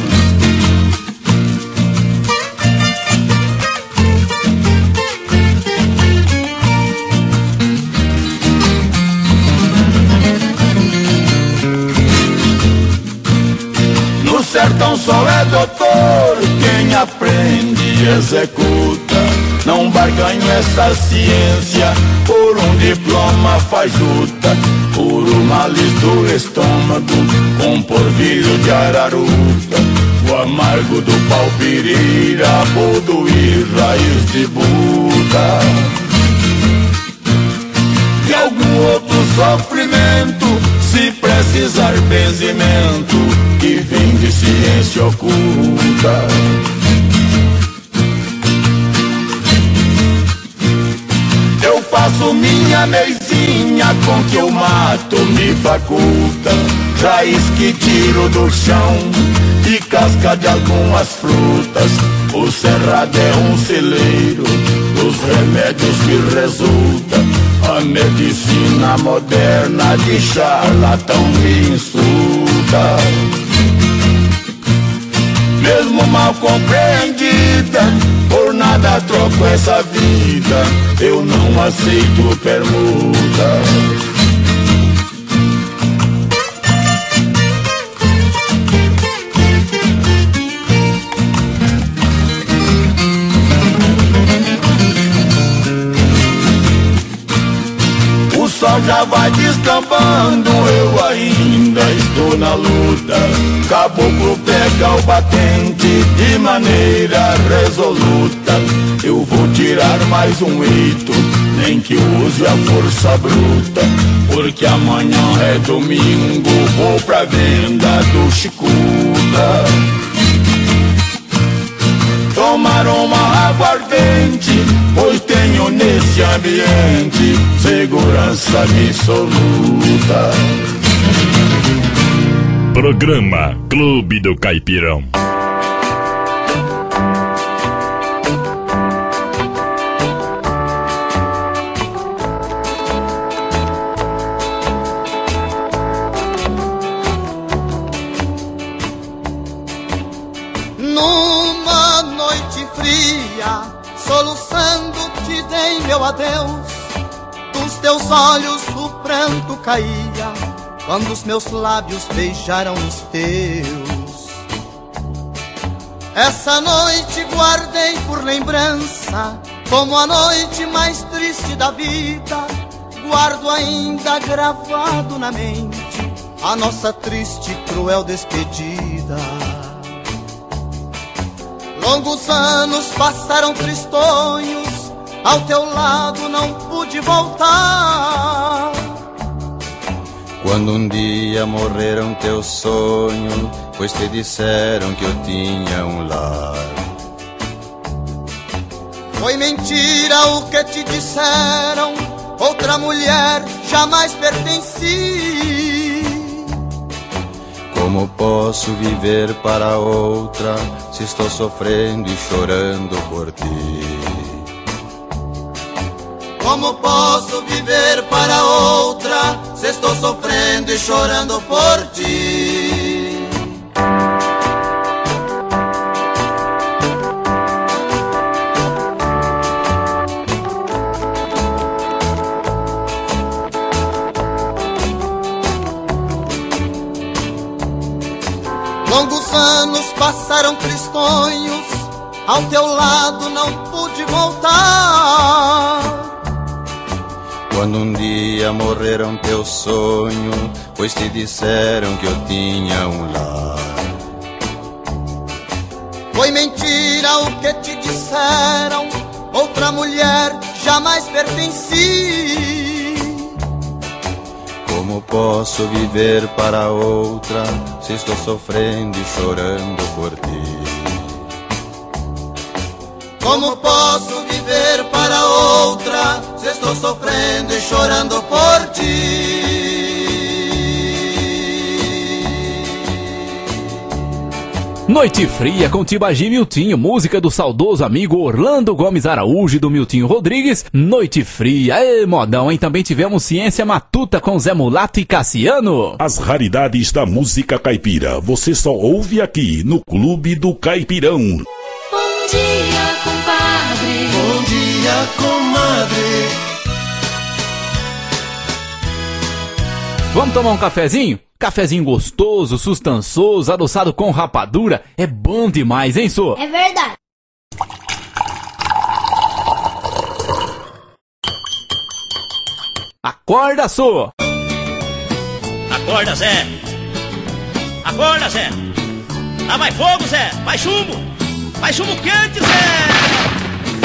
No sertão só é doutor quem aprende e executa. Não barganho essa ciência por um diploma fajuta. Por uma males do estômago com porvilho de araruta. O amargo do pau-pirira, boldo e raiz de buta. E algum outro sofrimento, se precisar benzimento, que vem de ciência oculta. Eu faço minha meizinha com que o mato me faculta. Raiz que tiro do chão e casca de algumas frutas. O cerrado é um celeiro dos remédios que resulta. A medicina moderna de charlatão me insulta. Mesmo mal compreendida, por nada troco essa vida. Eu não aceito permuta. O sol já vai descambando, eu ainda estou na luta. Caboclo pega o batente de maneira resoluta. Eu vou tirar mais um hito, nem que use a força bruta. Porque amanhã é domingo, vou pra venda do Chicuta. Tomar uma aguardente, pois tenho nesse ambiente segurança absoluta. Programa Clube do Caipirão. Numa noite fria, soluçando te dei meu adeus. Dos teus olhos o pranto caía quando os meus lábios beijaram os teus. Essa noite guardei por lembrança como a noite mais triste da vida. Guardo ainda gravado na mente a nossa triste e cruel despedida. Longos anos passaram tristonhos, ao teu lado não pude voltar. Quando um dia morreram teus sonhos, pois te disseram que eu tinha um lar. Foi mentira o que te disseram, outra mulher jamais pertenci. Com Como posso viver para outra se estou sofrendo e chorando por ti? Como posso viver para outra se estou sofrendo e chorando por ti? Longos anos passaram tristonhos, ao teu lado não pude voltar. Quando um dia morreram teus sonhos, pois te disseram que eu tinha um lar. Foi mentira o que te disseram, outra mulher jamais pertenci. Como posso viver para outra se estou sofrendo e chorando por ti? Como posso viver para outra se estou sofrendo e chorando por ti? Noite Fria com Tibagi e Miltinho, música do saudoso amigo Orlando Gomes Araújo e do Miltinho Rodrigues. Noite Fria, ê modão, hein? Também tivemos Ciência Matuta com Zé Mulato e Cassiano. As raridades da música caipira, você só ouve aqui no Clube do Caipirão. Bom dia, compadre. Bom dia, comadre. Vamos tomar um cafezinho? Cafezinho gostoso, sustançoso, adoçado com rapadura. É bom demais, hein, Sô? É verdade. Acorda, Sô! Acorda, Zé! Acorda, Zé! Ah, vai fogo, Zé! Vai chumbo! Vai chumbo quente, Zé!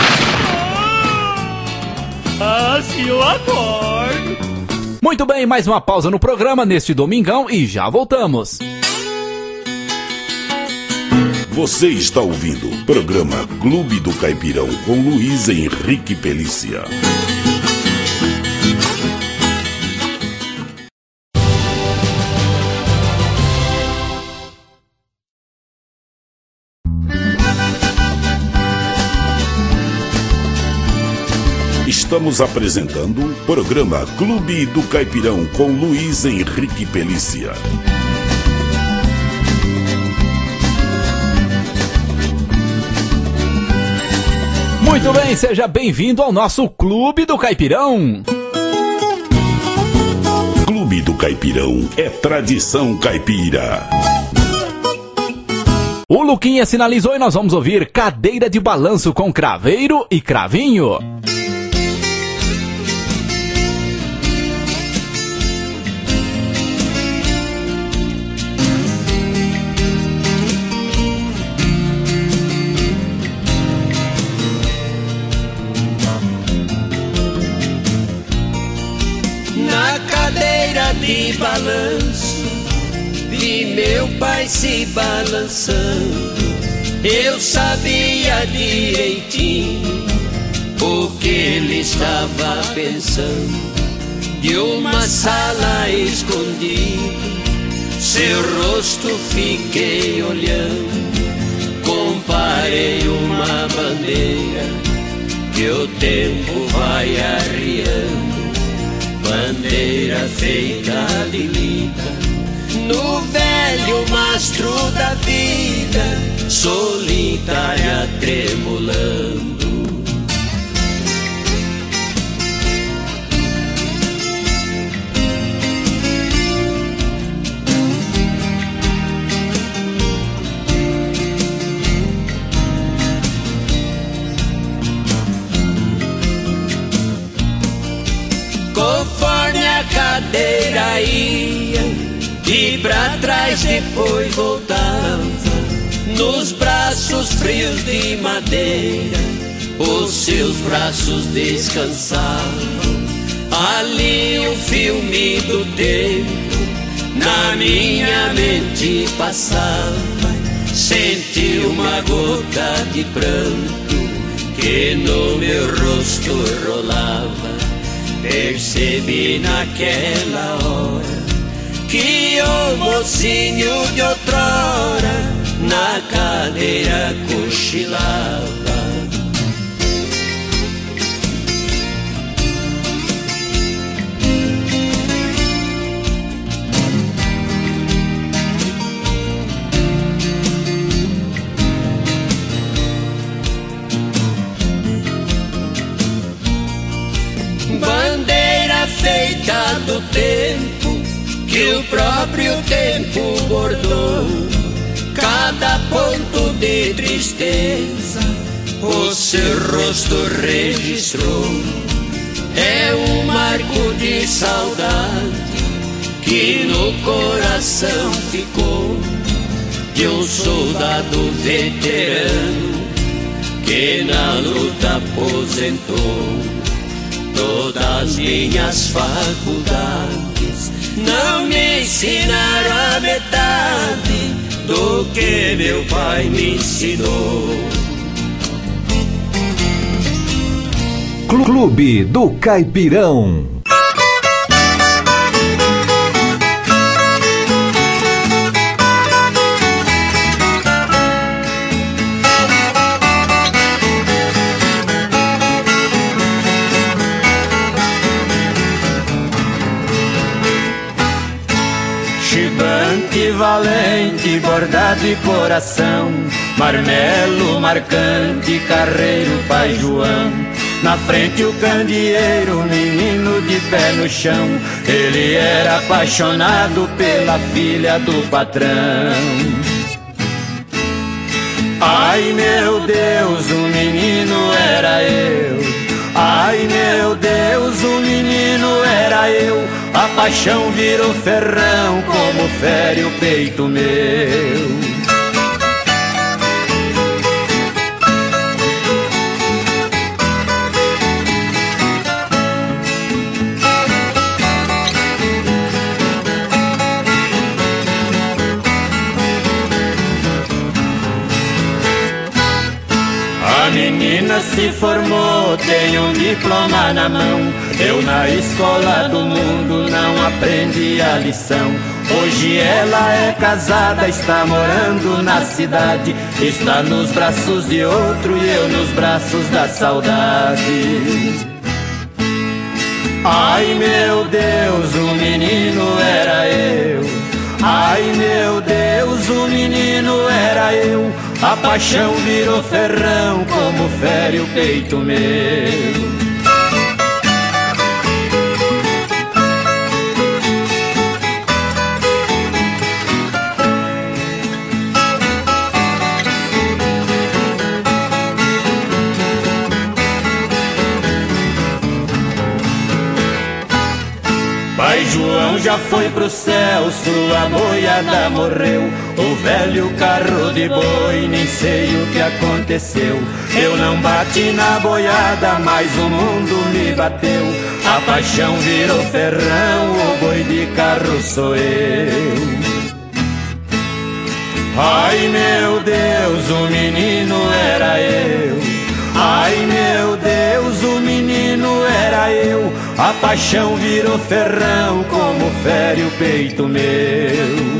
Ah, se eu acordo! Muito bem, mais uma pausa no programa neste domingão e já voltamos. Você está ouvindo o programa Clube do Caipirão com Luiz Henrique Pelícia. Estamos apresentando o programa Clube do Caipirão com Luiz Henrique Pelícia. Muito bem, seja bem-vindo ao nosso Clube do Caipirão. Clube do Caipirão é tradição caipira. O Luquinha sinalizou e nós vamos ouvir Cadeira de Balanço com Craveiro e Cravinho. De balanço, vi meu pai se balançando. Eu sabia direitinho o que ele estava pensando. De uma sala escondida, seu rosto fiquei olhando. Comparei uma bandeira que o tempo vai arriando. Bandeira feita de lida, no velho mastro da vida, solitária tremulando. Conforme a cadeira ia e pra trás depois voltava, nos braços frios de madeira os seus braços descansavam. Ali o filme do tempo na minha mente passava. Senti uma gota de pranto que no meu rosto rolava. Percebi naquela hora que o mocinho de outrora na cadeira cochilava. Bandeira feita do tempo que o próprio tempo bordou, cada ponto de tristeza o seu rosto registrou. É um marco de saudade que no coração ficou, de um soldado veterano que na luta aposentou. Todas minhas faculdades não me ensinaram a metade do que meu pai me ensinou. Clube do Caipirão. Valente, bordado e coração, marmelo marcante, carreiro, pai João. Na frente o candeeiro, menino de pé no chão. Ele era apaixonado pela filha do patrão. Ai meu Deus, o menino era eu. Ai meu Deus, o menino era eu. A paixão virou ferrão, como fere o peito meu. A menina se formou, tem um diploma na mão. Eu na escola do mundo não aprendi a lição. Hoje ela é casada, está morando na cidade. Está nos braços de outro e eu nos braços da saudade. Ai meu Deus, o menino era eu. Ai meu Deus, o menino era eu. A paixão virou ferrão, como fere o peito meu. Pai João já foi pro céu, sua boiada morreu. O velho carro de boi, nem sei o que aconteceu. Eu não bati na boiada, mas o mundo me bateu. A paixão virou ferrão, o boi de carro sou eu. Ai meu Deus, o menino era eu. Ai meu Deus, o menino era eu. A paixão virou ferrão, como fere o peito meu.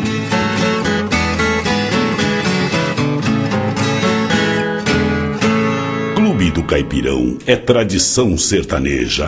Clube do Caipirão é tradição sertaneja.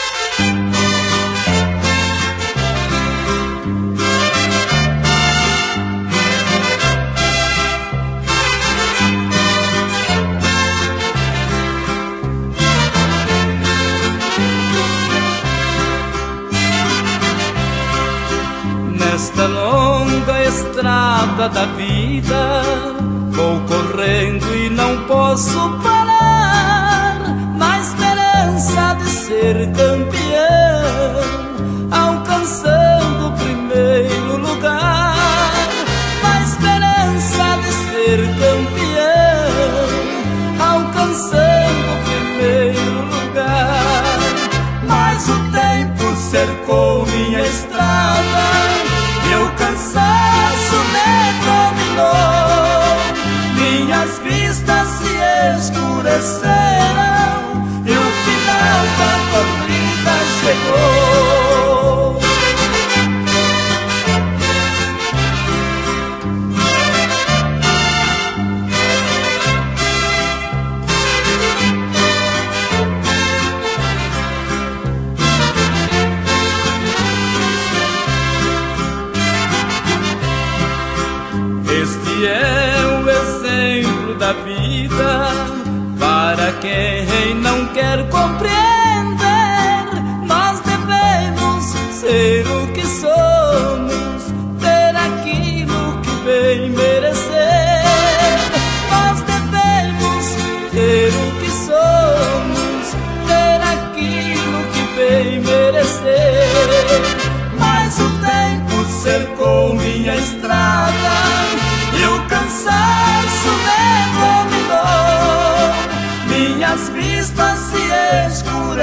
Nesta longa estrada da vida vou correndo e não posso parar, na esperança de ser campeão, alcançando o primeiro lugar. Na esperança de ser campeão, alcançando o primeiro lugar. Mas o tempo cercou minha estrada e o cansaço me dominou. Minhas vistas se escureceram e o final da corrida chegou.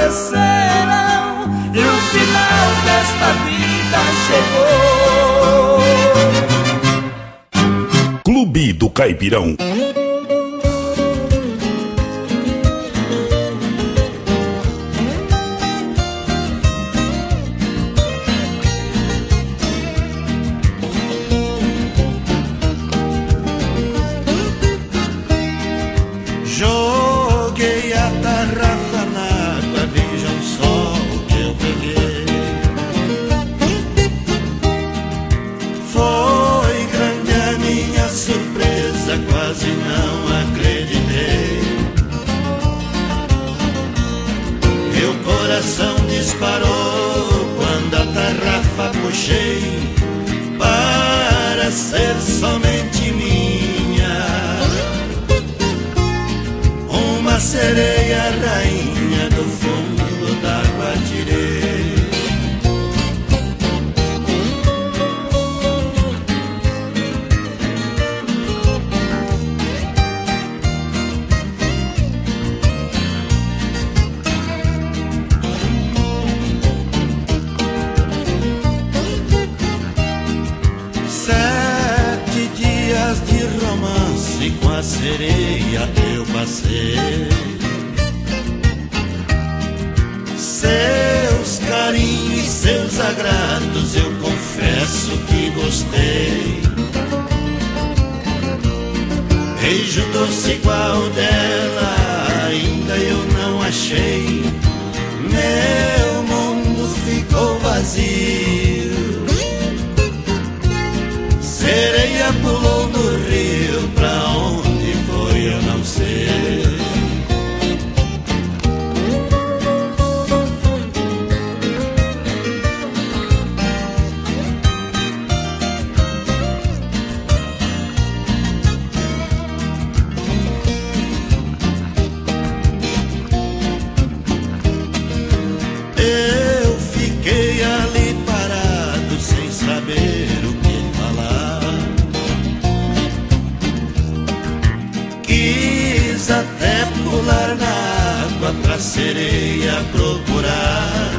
esquecerão e o final desta vida chegou. Clube do Caipirão. Joguei a tarrafa na água, vejam só o que eu peguei. Foi grande a minha surpresa, quase não acreditei. Meu coração disparou quando a tarrafa puxei para ser somente minha. Uma sereia rainha do fundo d'água tirei. Sete dias de romance com a sereia eu passei. Seus carinhos e seus agrados eu confesso que gostei. Beijo doce igual dela ainda eu não achei. Meu mundo ficou vazio. Sereia pulou no rio, pra onde foi eu não sei. Eu fiquei ali parado sem saber o que falar. Quis até pular na água pra sereia procurar.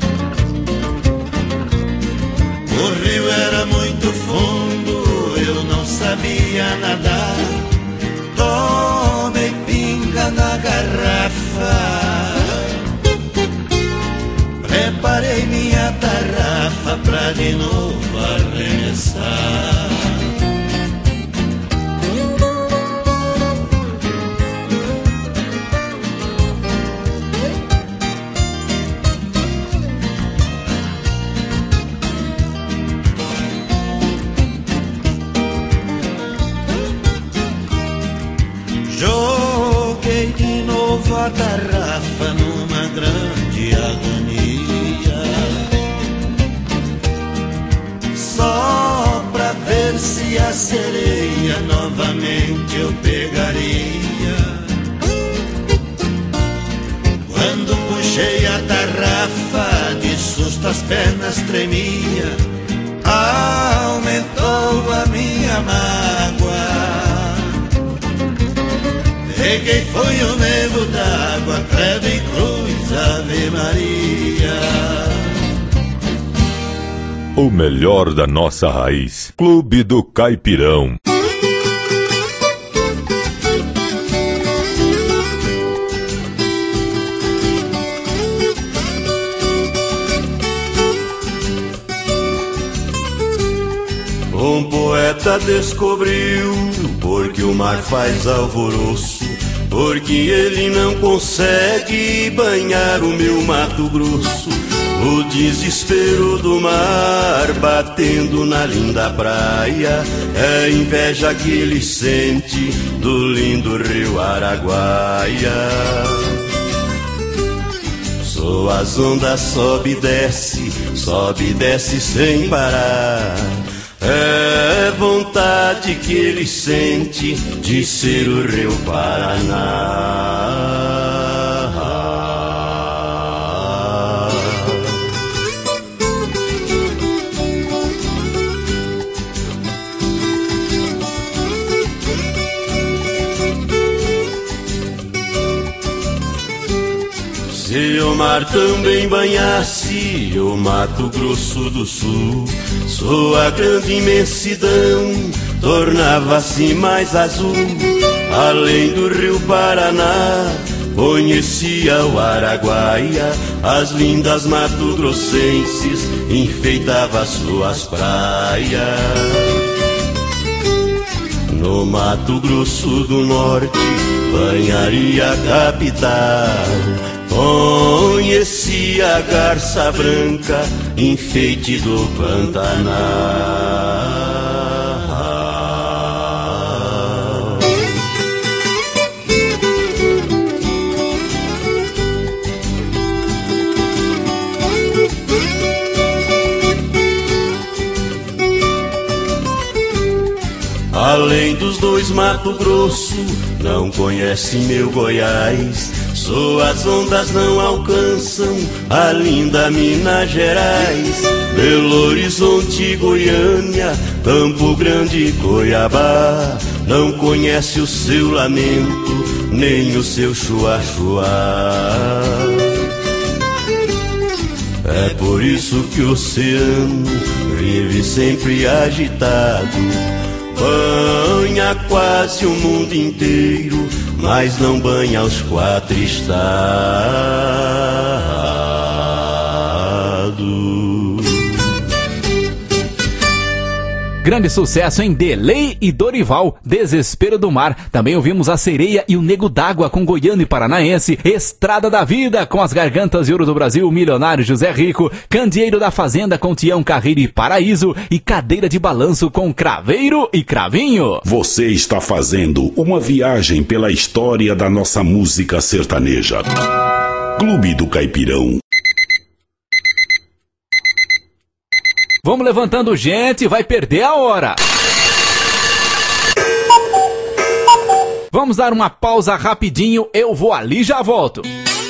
O rio era muito fundo, eu não sabia nadar. Tomei pinga na garrafa. Preparei minha tarrafa pra de novo arremessar. Joguei de novo a tarrafa numa grande agonia, só pra ver se a sereia novamente eu pegaria. Quando puxei a tarrafa, de susto as pernas tremia, aumentou a minha mágoa. Peguei foi o nevo d'água, credo e cruz, Ave Maria. O melhor da nossa raiz. Clube do Caipirão. Um poeta descobriu porque o mar faz alvoroço, porque ele não consegue banhar o meu Mato Grosso. O desespero do mar batendo na linda praia é inveja que ele sente do lindo rio Araguaia. Só as ondas sobe e desce, sobe e desce sem parar. É vontade que ele sente de ser o rio Paraná. Se o mar também banhasse o Mato Grosso do Sul, sua grande imensidão tornava-se mais azul. Além do rio Paraná, conhecia o Araguaia, as lindas mato-grossenses enfeitava suas praias. No Mato Grosso do Norte, banharia a capital, conhecia a garça branca, enfeite do Pantanal. Além dos dois Mato Grosso, não conhece meu Goiás, suas ondas não alcançam a linda Minas Gerais. Belo Horizonte, Goiânia, Campo Grande, Cuiabá, não conhece o seu lamento, nem o seu chua-chua. É por isso que o oceano vive sempre agitado, banha quase o mundo inteiro, mas não banha os quatro estados. Grande sucesso em Delay e Dorival, Desespero do Mar. Também ouvimos A Sereia e o Nego d'Água com Goiano e Paranaense, Estrada da Vida com As Gargantas de Ouro do Brasil, Milionário José Rico, Candeeiro da Fazenda com Tião Carreiro e Paraíso e Cadeira de Balanço com Craveiro e Cravinho. Você está fazendo uma viagem pela história da nossa música sertaneja. Clube do Caipirão. Vamos levantando, gente, vai perder a hora. Vamos dar uma pausa rapidinho, eu vou ali e já volto.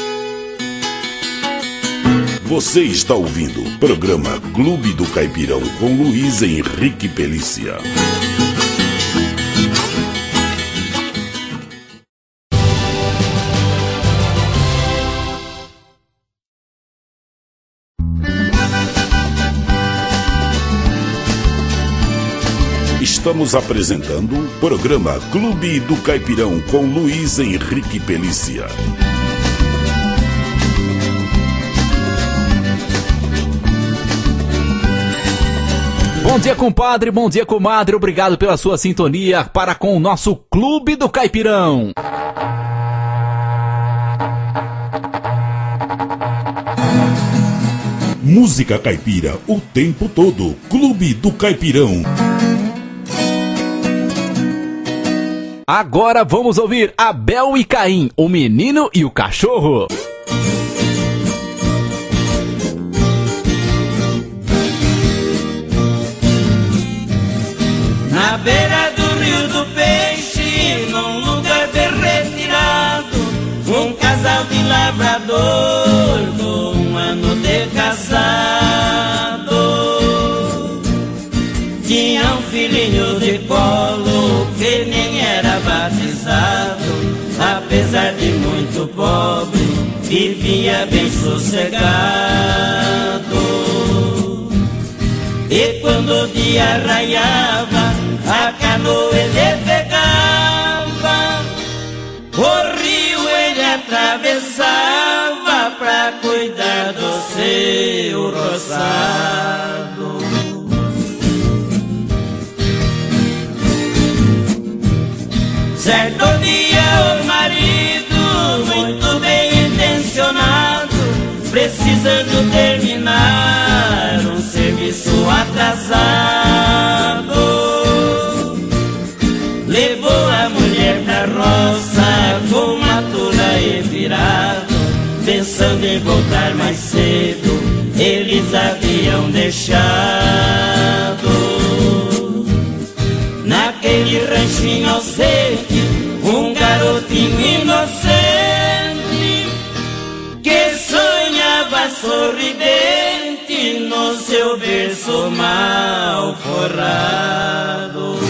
Você está ouvindo o programa Clube do Caipirão com Luiz Henrique Pelícia. Estamos apresentando o programa Clube do Caipirão com Luiz Henrique Pelícia. Bom dia, compadre, bom dia, comadre, obrigado pela sua sintonia para com o nosso Clube do Caipirão. Música caipira o tempo todo. Clube do Caipirão. Agora vamos ouvir Abel e Caim, o menino e o cachorro. Na beira do rio do Peixe, num lugar bem retirado, um casal de lavrador com um ano de casado tinha um filhinho de colo que nem era batizado, apesar de muito pobre, vivia bem sossegado. E quando o dia raiava, a canoa ele pegava, o rio ele atravessava pra cuidar do seu roçado. Certo dia o marido, muito bem intencionado, precisando terminar um serviço atrasado, levou a mulher pra roça com uma tula e virado, pensando em voltar mais cedo, eles haviam deixado. Naquele ranchinho ausente, um garotinho inocente que sonhava sorridente no seu berço mal forrado.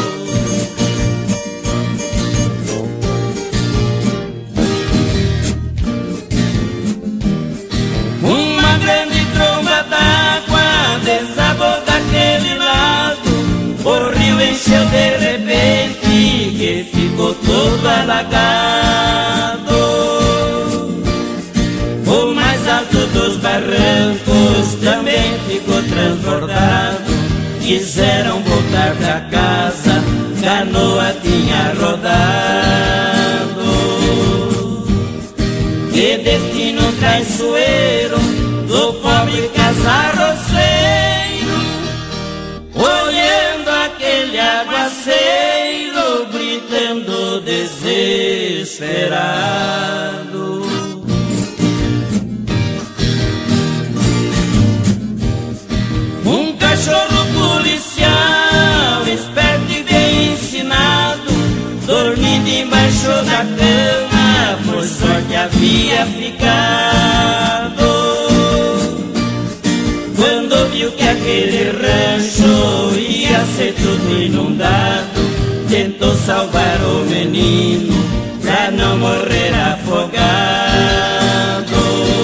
alagado. O mais alto dos barrancos também ficou transbordado. Quiseram voltar pra casa, canoa tinha rodado. Que destino traiçoeiro do pobre casarroceiro, olhando aquele aguaceiro, gritando desesperado. Um cachorro policial, esperto e bem ensinado, dormindo embaixo da cama, por sorte havia ficado. Quando viu que aquele rancho ia ser tudo inundado, tentou salvar o menino pra não morrer afogado.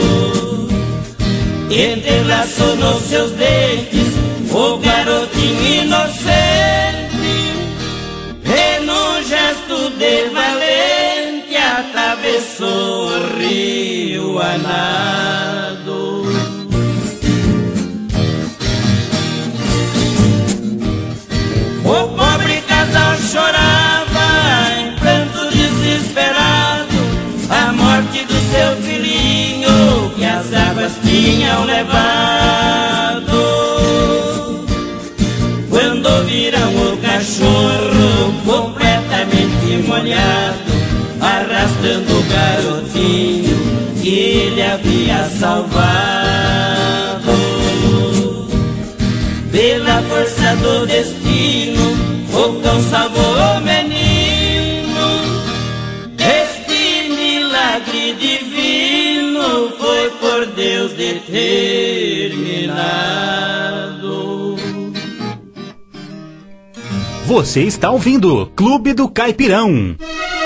Entrelaçou nos seus dentes o garotinho inocente, e num gesto de valente atravessou o rio a nado. O pobre casal chorava em pranto desesperado a morte do seu filhinho que as águas tinham levado. Quando viram o cachorro completamente molhado, arrastando o garotinho que ele havia salvado. Pela força do destino, o cão salvou o menino. Este milagre divino foi por Deus determinado. Você está ouvindo Clube do Caipirão.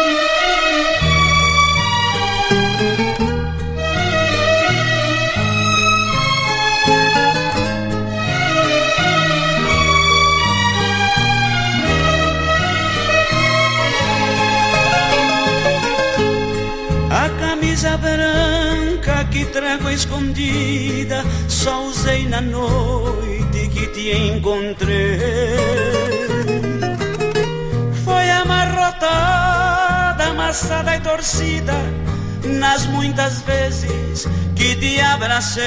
A camisa branca que trago escondida só usei na noite que te encontrei. Foi amarrotada, amassada e torcida nas muitas vezes que te abracei.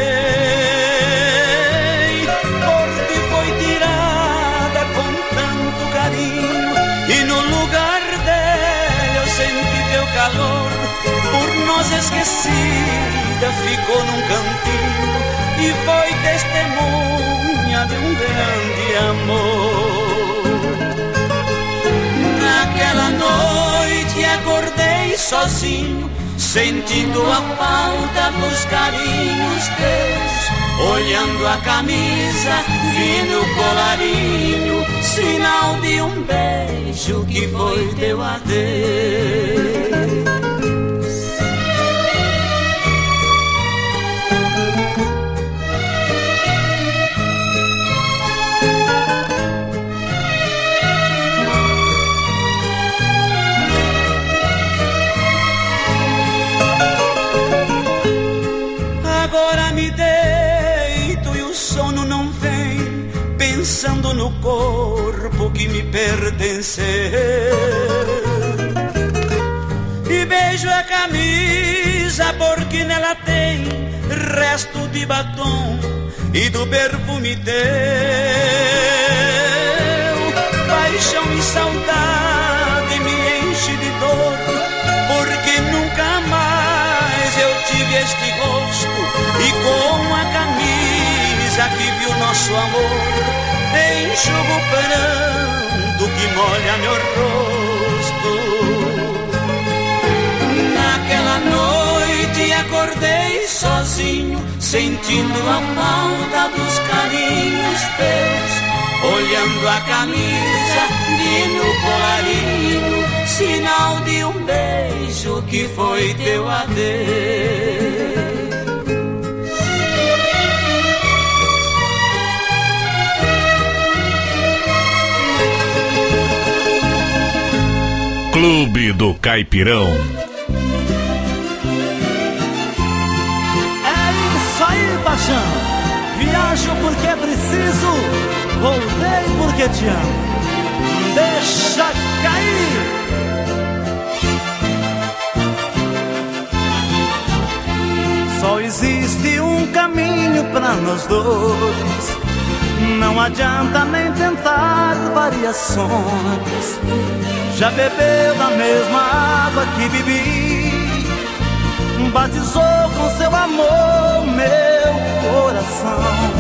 Por ti foi tirada com tanto carinho e no lugar dela eu senti teu calor. Por nós esquecida ficou num cantinho e foi testemunha de um grande amor. Naquela noite acordei sozinho, sentindo a falta dos carinhos teus. Olhando a camisa, vi no colarinho sinal de um beijo que foi teu adeus. Agora me deito e o sono não vem, pensando no corpo que me pertenceu. E beijo a camisa porque nela tem resto de batom e do perfume teu. Paixão e saudade me enche de dor, porque nunca mais eu tive este gosto. E com a camisa que viu nosso amor, enxugo o pranto que molha meu rosto. Naquela noite acordei sozinho, sentindo a falta dos carinhos teus. Olhando a camisa, vi no colarinho sinal de um beijo que foi teu adeus. Clube do Caipirão. É isso aí, paixão. Viajo porque é preciso, voltei porque te amo. Deixa cair. Só existe um caminho pra nós dois. Não adianta nem tentar variações. Já bebeu da mesma água que bebi, batizou com seu amor meu coração.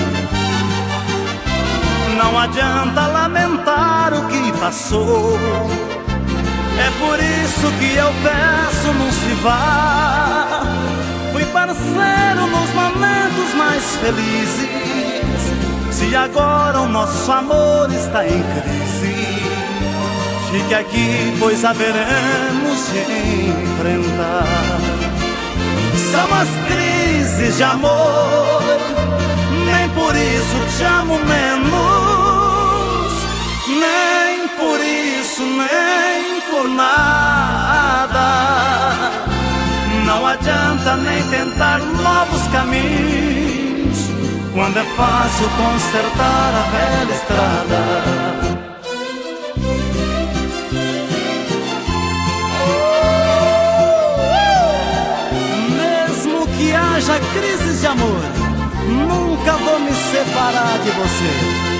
Não adianta lamentar o que passou. É por isso que eu peço, não se vá. Fui parceiro nos momentos mais felizes. Se agora o nosso amor está em crise, fique aqui, pois haveremos de enfrentar. São as crises de amor, nem por isso te amo menos, nem por isso, nem por nada. Não adianta nem tentar novos caminhos, quando é fácil consertar a velha estrada. Mesmo que haja crises de amor, nunca vou me separar de você.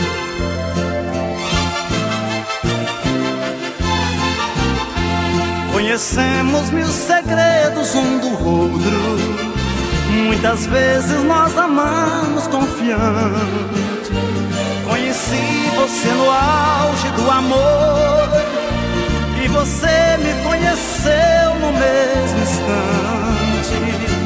Conhecemos mil segredos um do outro. Muitas vezes nós amamos confiante. Conheci você no auge do amor, e você me conheceu no mesmo instante.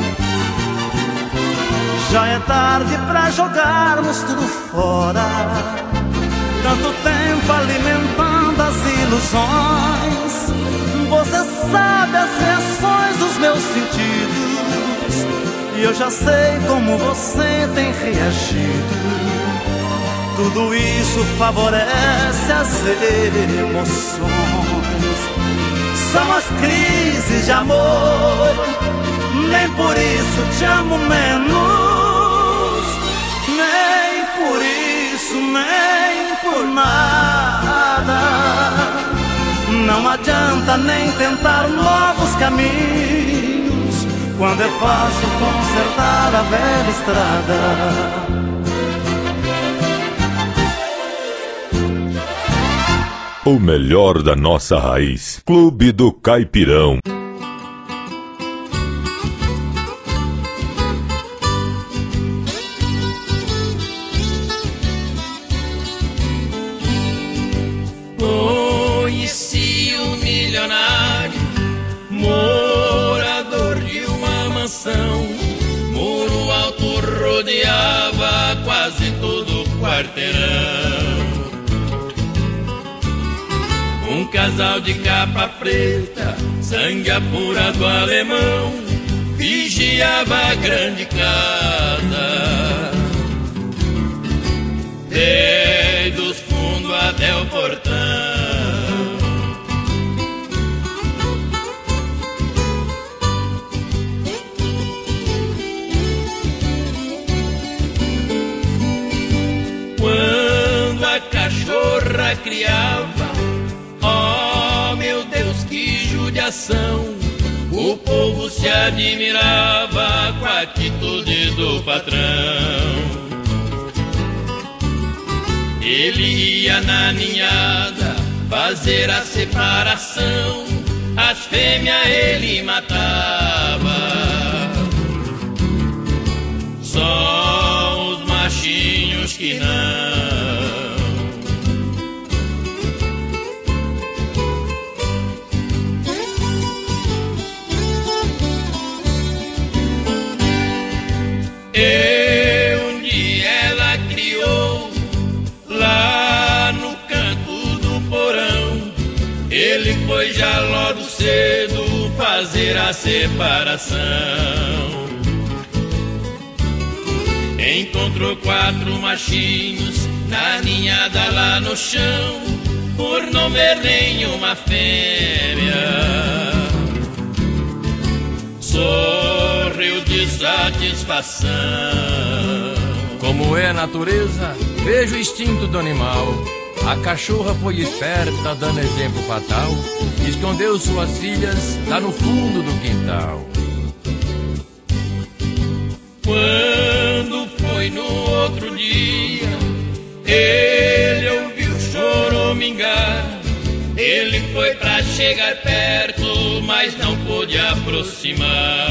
Já é tarde pra jogarmos tudo fora, tanto tempo alimentando as ilusões. Você sabe as reações dos meus sentidos, e eu já sei como você tem reagido. Tudo isso favorece as emoções. São as crises de amor, nem por isso te amo menos, nem por isso, nem por nada. Não adianta nem tentar novos caminhos, quando é fácil consertar a velha estrada. O melhor da nossa raiz. Clube do Caipirão. Conheci um milionário, morador de uma mansão. Muro alto rodeava quase todo o quarteirão. Um casal de capa preta, sangue apurado alemão, vigiava a grande casa, desde os fundos até o portão. Quando a cachorra criava, oh meu Deus, que judiação! O povo se admirava com a atitude do patrão. Ele ia na ninhada fazer a separação, as fêmeas ele matava, só os machinhos que não. E onde ela criou, lá no canto do porão, ele foi já logo cedo fazer a separação. Encontrou quatro machinhos na ninhada lá no chão, por não ver nenhuma fêmea. Sorriu de satisfação. Como é a natureza, vejo o instinto do animal. A cachorra foi esperta, dando exemplo fatal. Escondeu suas filhas lá no fundo do quintal. Quando foi no outro dia, ele ouviu choramingar. Ele foi pra chegar perto, mas não pôde aproximar.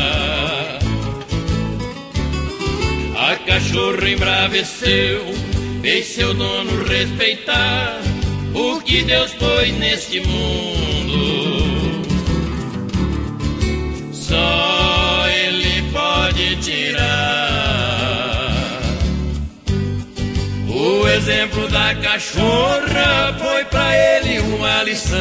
A cachorra embraveceu, fez seu dono respeitar o que Deus pôs neste mundo. Só Ele pode tirar. O exemplo da cachorra foi pra ele uma lição.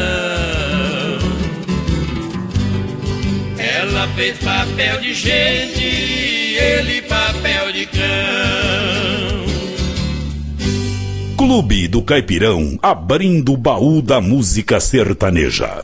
Ela fez papel de gente e ele papel de cão. Clube do Caipirão, abrindo o baú da música sertaneja.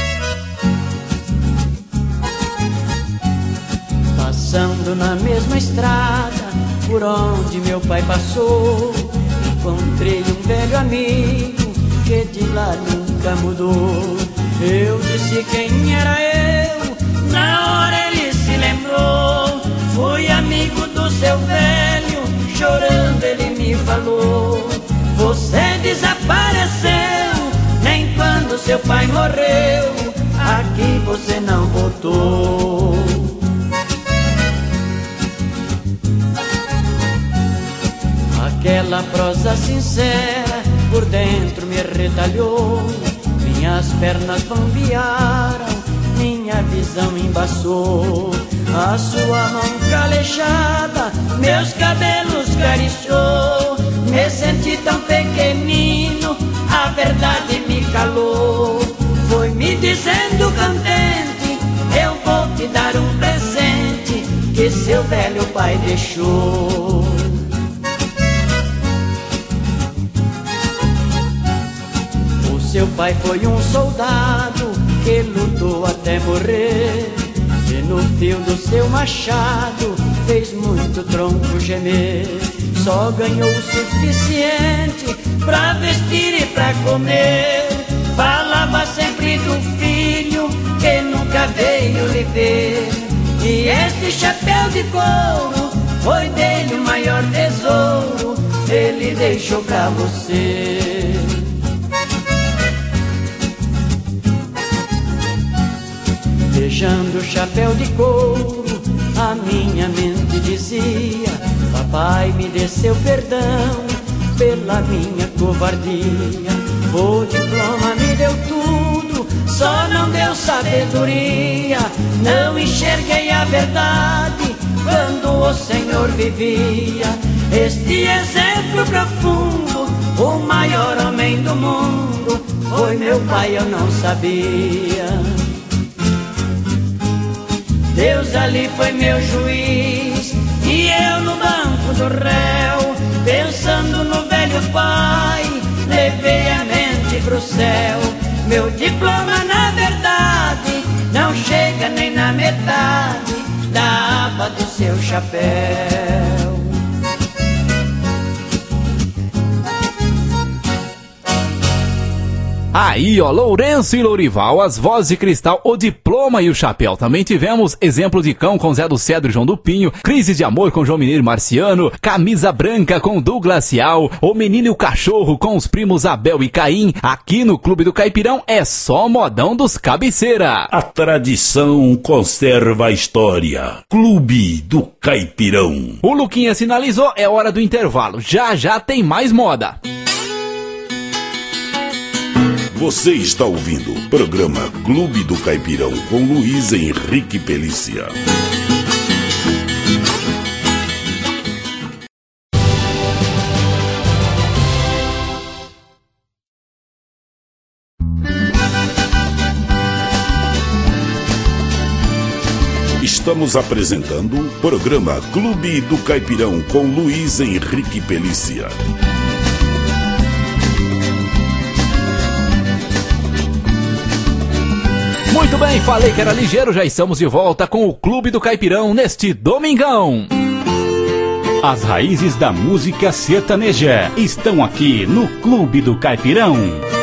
Passando na mesma estrada por onde meu pai passou, encontrei um velho amigo que de lá nunca mudou. Eu disse quem era eu, na hora ele se lembrou. Fui amigo do seu velho, chorando ele me falou: você desapareceu, nem quando seu pai morreu, aqui você não voltou. Aquela prosa sincera por dentro me retalhou. Minhas pernas bambearam, minha visão embaçou. A sua mão calejada meus cabelos cariciou. Me senti tão pequenino, a verdade me calou. Foi me dizendo contente, eu vou te dar um presente que seu velho pai deixou. Seu pai foi um soldado que lutou até morrer, e no fio do seu machado fez muito tronco gemer. Só ganhou o suficiente pra vestir e pra comer. Falava sempre do filho que nunca veio lhe ver. E este chapéu de couro foi dele o maior tesouro, ele deixou pra você. Beijando o chapéu de couro, a minha mente dizia: papai me dê seu perdão pela minha covardia. O diploma me deu tudo, só não deu sabedoria. Não enxerguei a verdade quando o Senhor vivia. Este exemplo profundo, o maior homem do mundo, foi meu pai, eu não sabia. Deus ali foi meu juiz e eu no banco do réu. Pensando no velho pai, levei a mente pro céu. Meu diploma na verdade não chega nem na metade da aba do seu chapéu. Aí, ó, Lourenço e Lourival, as vozes de cristal, o diploma e o chapéu. Também tivemos Exemplo de Cão com Zé do Cedro e João do Pinho, Crise de Amor com João Mineiro e Marciano, Camisa Branca com Douglas Cial, O Menino e o Cachorro com os primos Abel e Caim. Aqui no Clube do Caipirão é só modão dos cabeceira. A tradição conserva a história. Clube do Caipirão. O Luquinha sinalizou, é hora do intervalo. Já já tem mais moda. Você está ouvindo o programa Clube do Caipirão com Luiz Henrique Pelícia. Estamos apresentando o programa Clube do Caipirão com Luiz Henrique Pelícia. Muito bem, falei que era ligeiro, já estamos de volta com o Clube do Caipirão neste domingão. As raízes da música sertaneja estão aqui no Clube do Caipirão.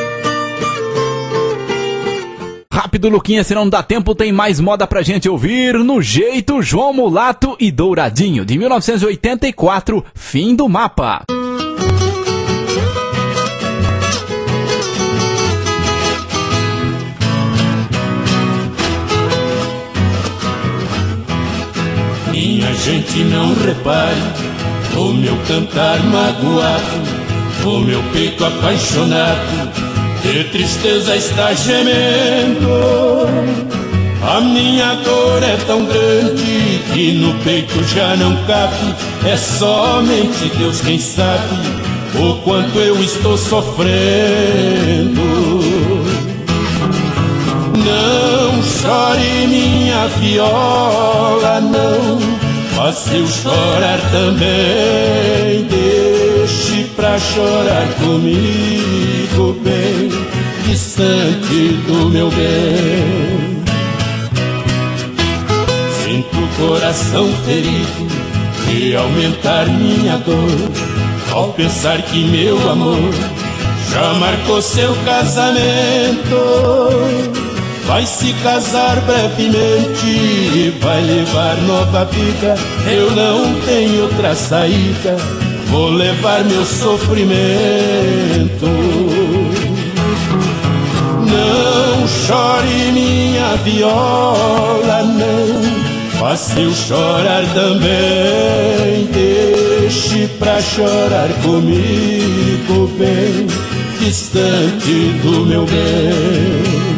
Rápido, Luquinha, se não dá tempo, tem mais moda pra gente ouvir no jeito João Mulato e Douradinho, de mil novecentos e oitenta e quatro, Fim do Mapa. Minha gente, não repare o meu cantar magoado, o meu peito apaixonado de tristeza está gemendo. A minha dor é tão grande que no peito já não cabe. É somente Deus quem sabe o quanto eu estou sofrendo. Não chore minha viola, não, faça eu chorar também. Deixe pra chorar comigo bem distante do meu bem. Sinto o coração ferido e aumentar minha dor ao pensar que meu amor já marcou seu casamento. Vai se casar brevemente e vai levar nova vida. Eu não tenho outra saída, vou levar meu sofrimento. Não chore minha viola, não, faça eu chorar também. Deixe pra chorar comigo bem distante do meu bem.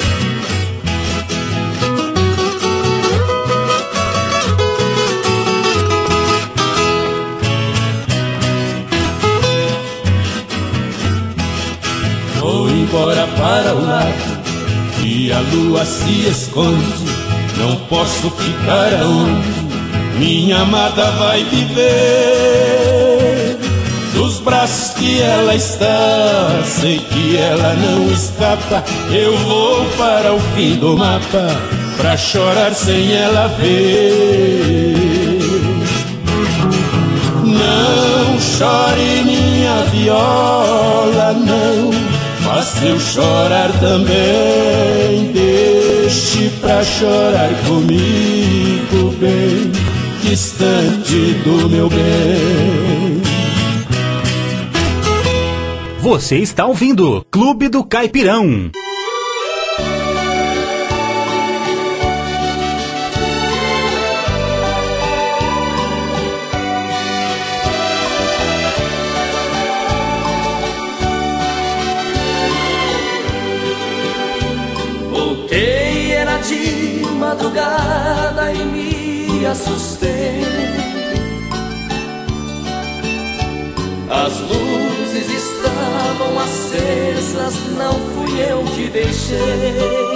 Embora para o lado e a lua se esconde, não posso ficar aonde minha amada vai viver. Dos braços que ela está, sei que ela não escapa. Eu vou para o fim do mapa pra chorar sem ela ver. Não chore minha viola, não, faça eu chorar também. Deixe pra chorar comigo bem distante do meu bem. Você está ouvindo Clube do Caipirão. De madrugada e me assustei. As luzes estavam acesas, não fui eu que deixei.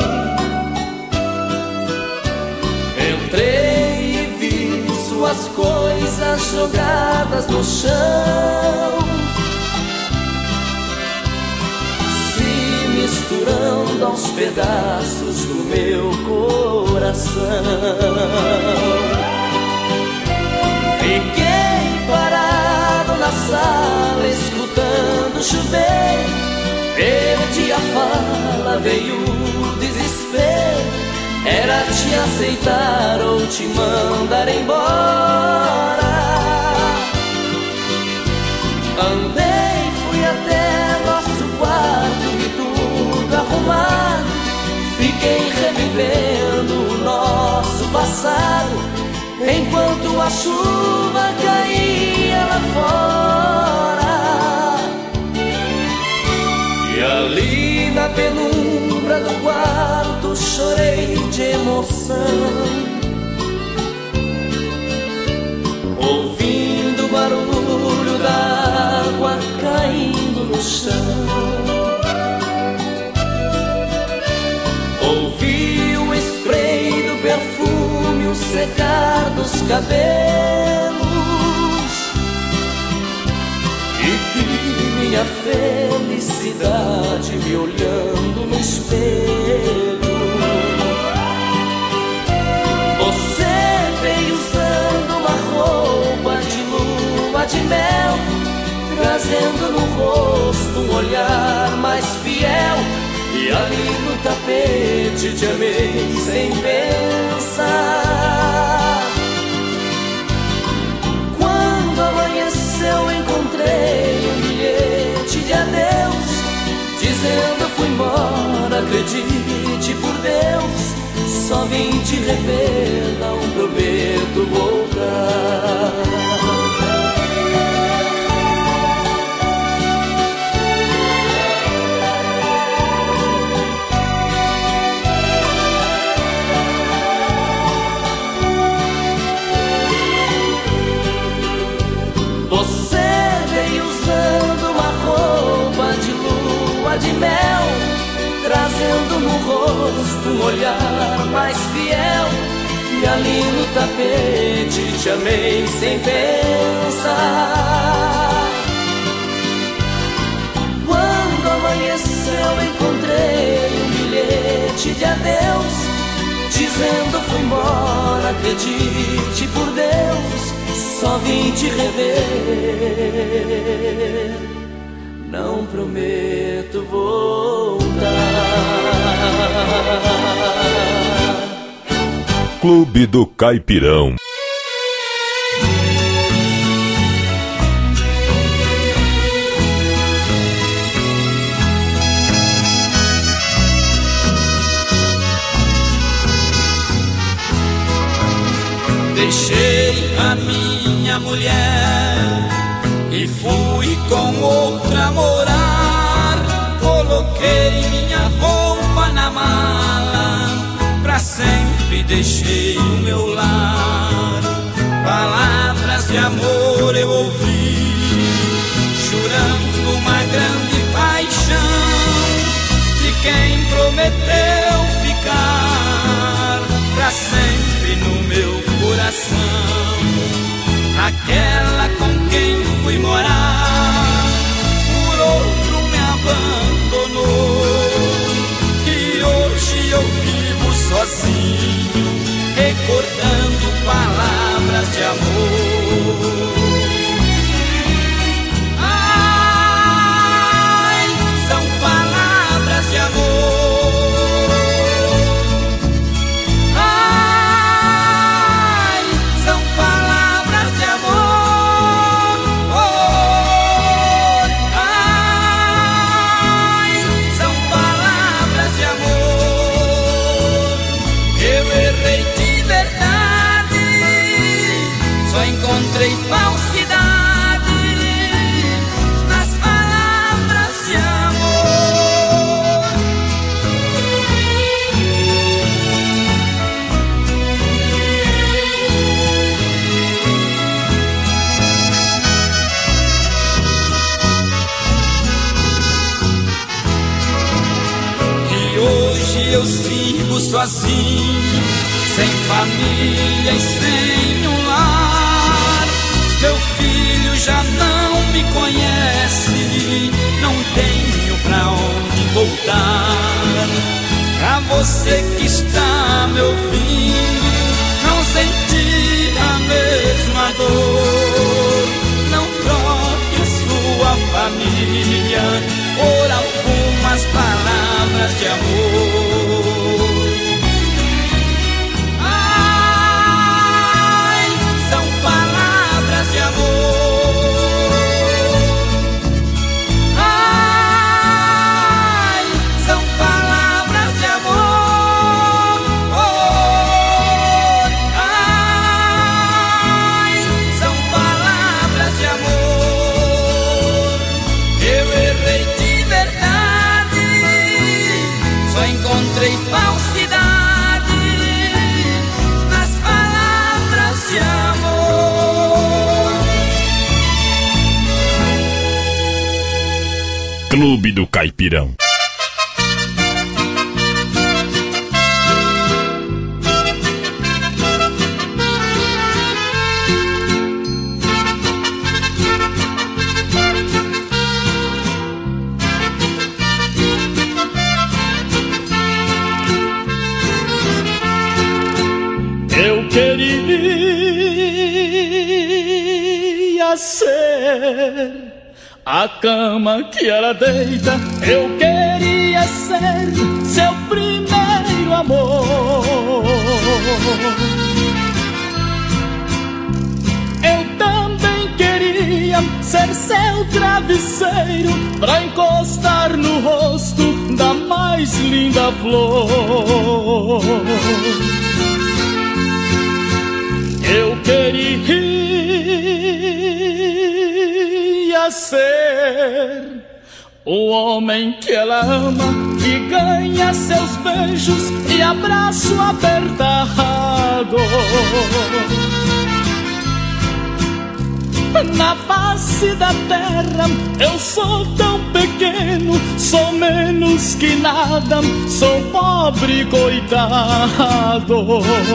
Entrei e vi suas coisas jogadas no chão, misturando aos pedaços do meu coração. Fiquei parado na sala escutando chover. Perdi a fala, veio o desespero. Era te aceitar ou te mandar embora. Andei, fui até nosso quarto, arrumado, fiquei revivendo o nosso passado, enquanto a chuva caía lá fora. E ali na penumbra do quarto chorei de emoção, ouvindo o barulho da água caindo no chão. Ouvi o spray do perfume, o secar dos cabelos, e vi minha felicidade me olhando no espelho. de mel, trazendo no rosto um olhar mais fiel. E ali no tapete te amei sem pensar. Quando amanheceu encontrei um bilhete de adeus, dizendo fui embora, acredite por Deus, só vim te rever, não prometo voltar. Você veio usando uma roupa de lua de mel, trazendo no rosto um olhar mais fiel. E ali no tapete te amei sem pensar. Quando amanheceu encontrei um bilhete de adeus, dizendo fui embora, acredite por Deus, só vim te rever, não prometo voltar. Clube do Caipirão. Deixei a minha mulher e fui com outra morar. Coloquei minha roupa na mala, pra sempre deixei o meu lar. Palavras de amor eu ouvi, jurando uma grande paixão, de quem prometeu ficar pra sempre no meu coração. Aquela com quem fui morar, por outro me abandonou, e hoje eu vivo sozinho, recordando palavras de amor. Ai, são palavras de amor. Encontrei falsidade nas palavras de amor. E hoje eu sigo sozinho, sem família e sem um lar. Meu filho já não me conhece, não tenho pra onde voltar. Pra você que está me ouvindo, não sentir a mesma dor, não troque a sua família por algumas palavras de amor. De amor. Ai, são palavras de amor. Ai, são palavras de amor. Eu errei de verdade, só encontrei falsidade nas palavras de amor. Clube do Caipirão. Eu queria queria ser a cama que ela deita, eu queria ser seu primeiro amor. Eu também queria ser seu travesseiro, pra encostar no rosto da mais linda flor. Eu queria ser o homem que ela ama, que ganha seus beijos e abraço apertado. Na face da terra eu sou tão pequeno, sou menos que nada, sou pobre coitado.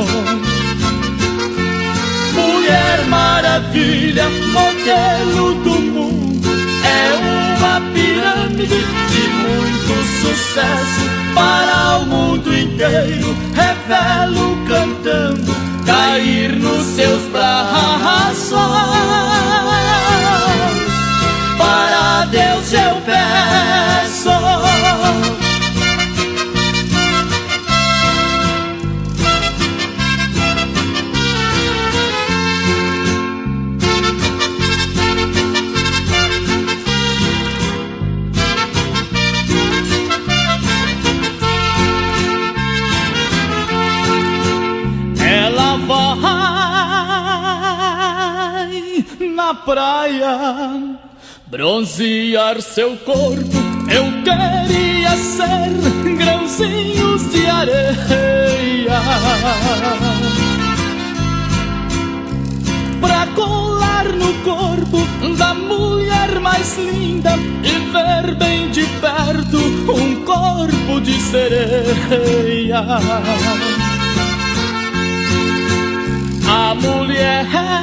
Mulher maravilha, modelo do mundo, é uma pirâmide de muito sucesso para o mundo inteiro. Revelo cantando, cair nos seus braços. Para Deus eu peço. Ela vai na praia bronzear seu corpo, eu queria ser grãozinhos de areia pra colar no corpo da mulher mais linda e ver bem de perto um corpo de sereia. A mulher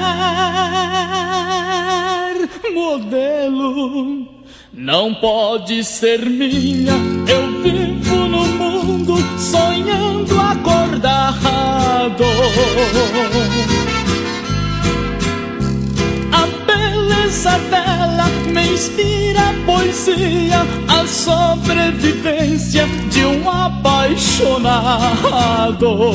modelo não pode ser minha, eu vivo no mundo sonhando acordado. A beleza dela me inspira poesia, a sobrevivência de um apaixonado.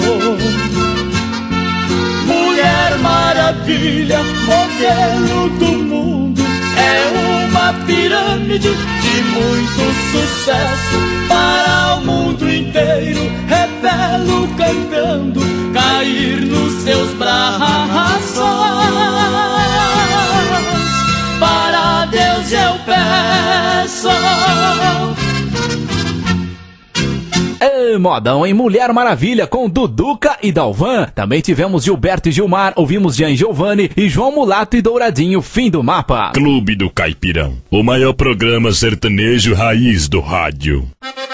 Mulher maravilha, modelo do mundo, é uma pirâmide de muito sucesso para o mundo inteiro. Revelo cantando, cair nos seus braços. Para Deus eu peço. Ei, modão, em Mulher Maravilha com Duduca e Dalvan. Também tivemos Gilberto e Gilmar, ouvimos Jean Giovanni e João Mulato e Douradinho, Fim do Mapa. Clube do Caipirão, o maior programa sertanejo raiz do rádio.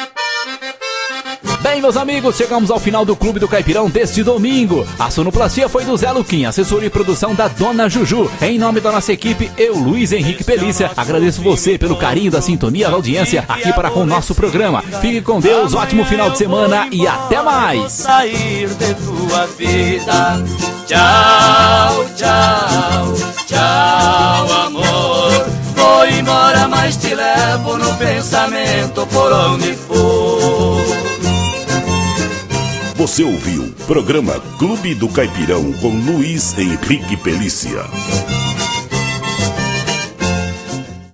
Bem, meus amigos, chegamos ao final do Clube do Caipirão deste domingo. A sonoplastia foi do Zé Luquim, assessoria e produção da Dona Juju. Em nome da nossa equipe, eu, Luiz Henrique Pelícia, agradeço você pelo carinho da sintonia da audiência aqui para com o nosso programa. Fique com Deus, ótimo final de semana e até mais. Sair de tua vida. Tchau, tchau, tchau, amor. Vou embora, mas te levo no pensamento por onde for. Você ouviu programa Clube do Caipirão com Luiz Henrique Pelícia.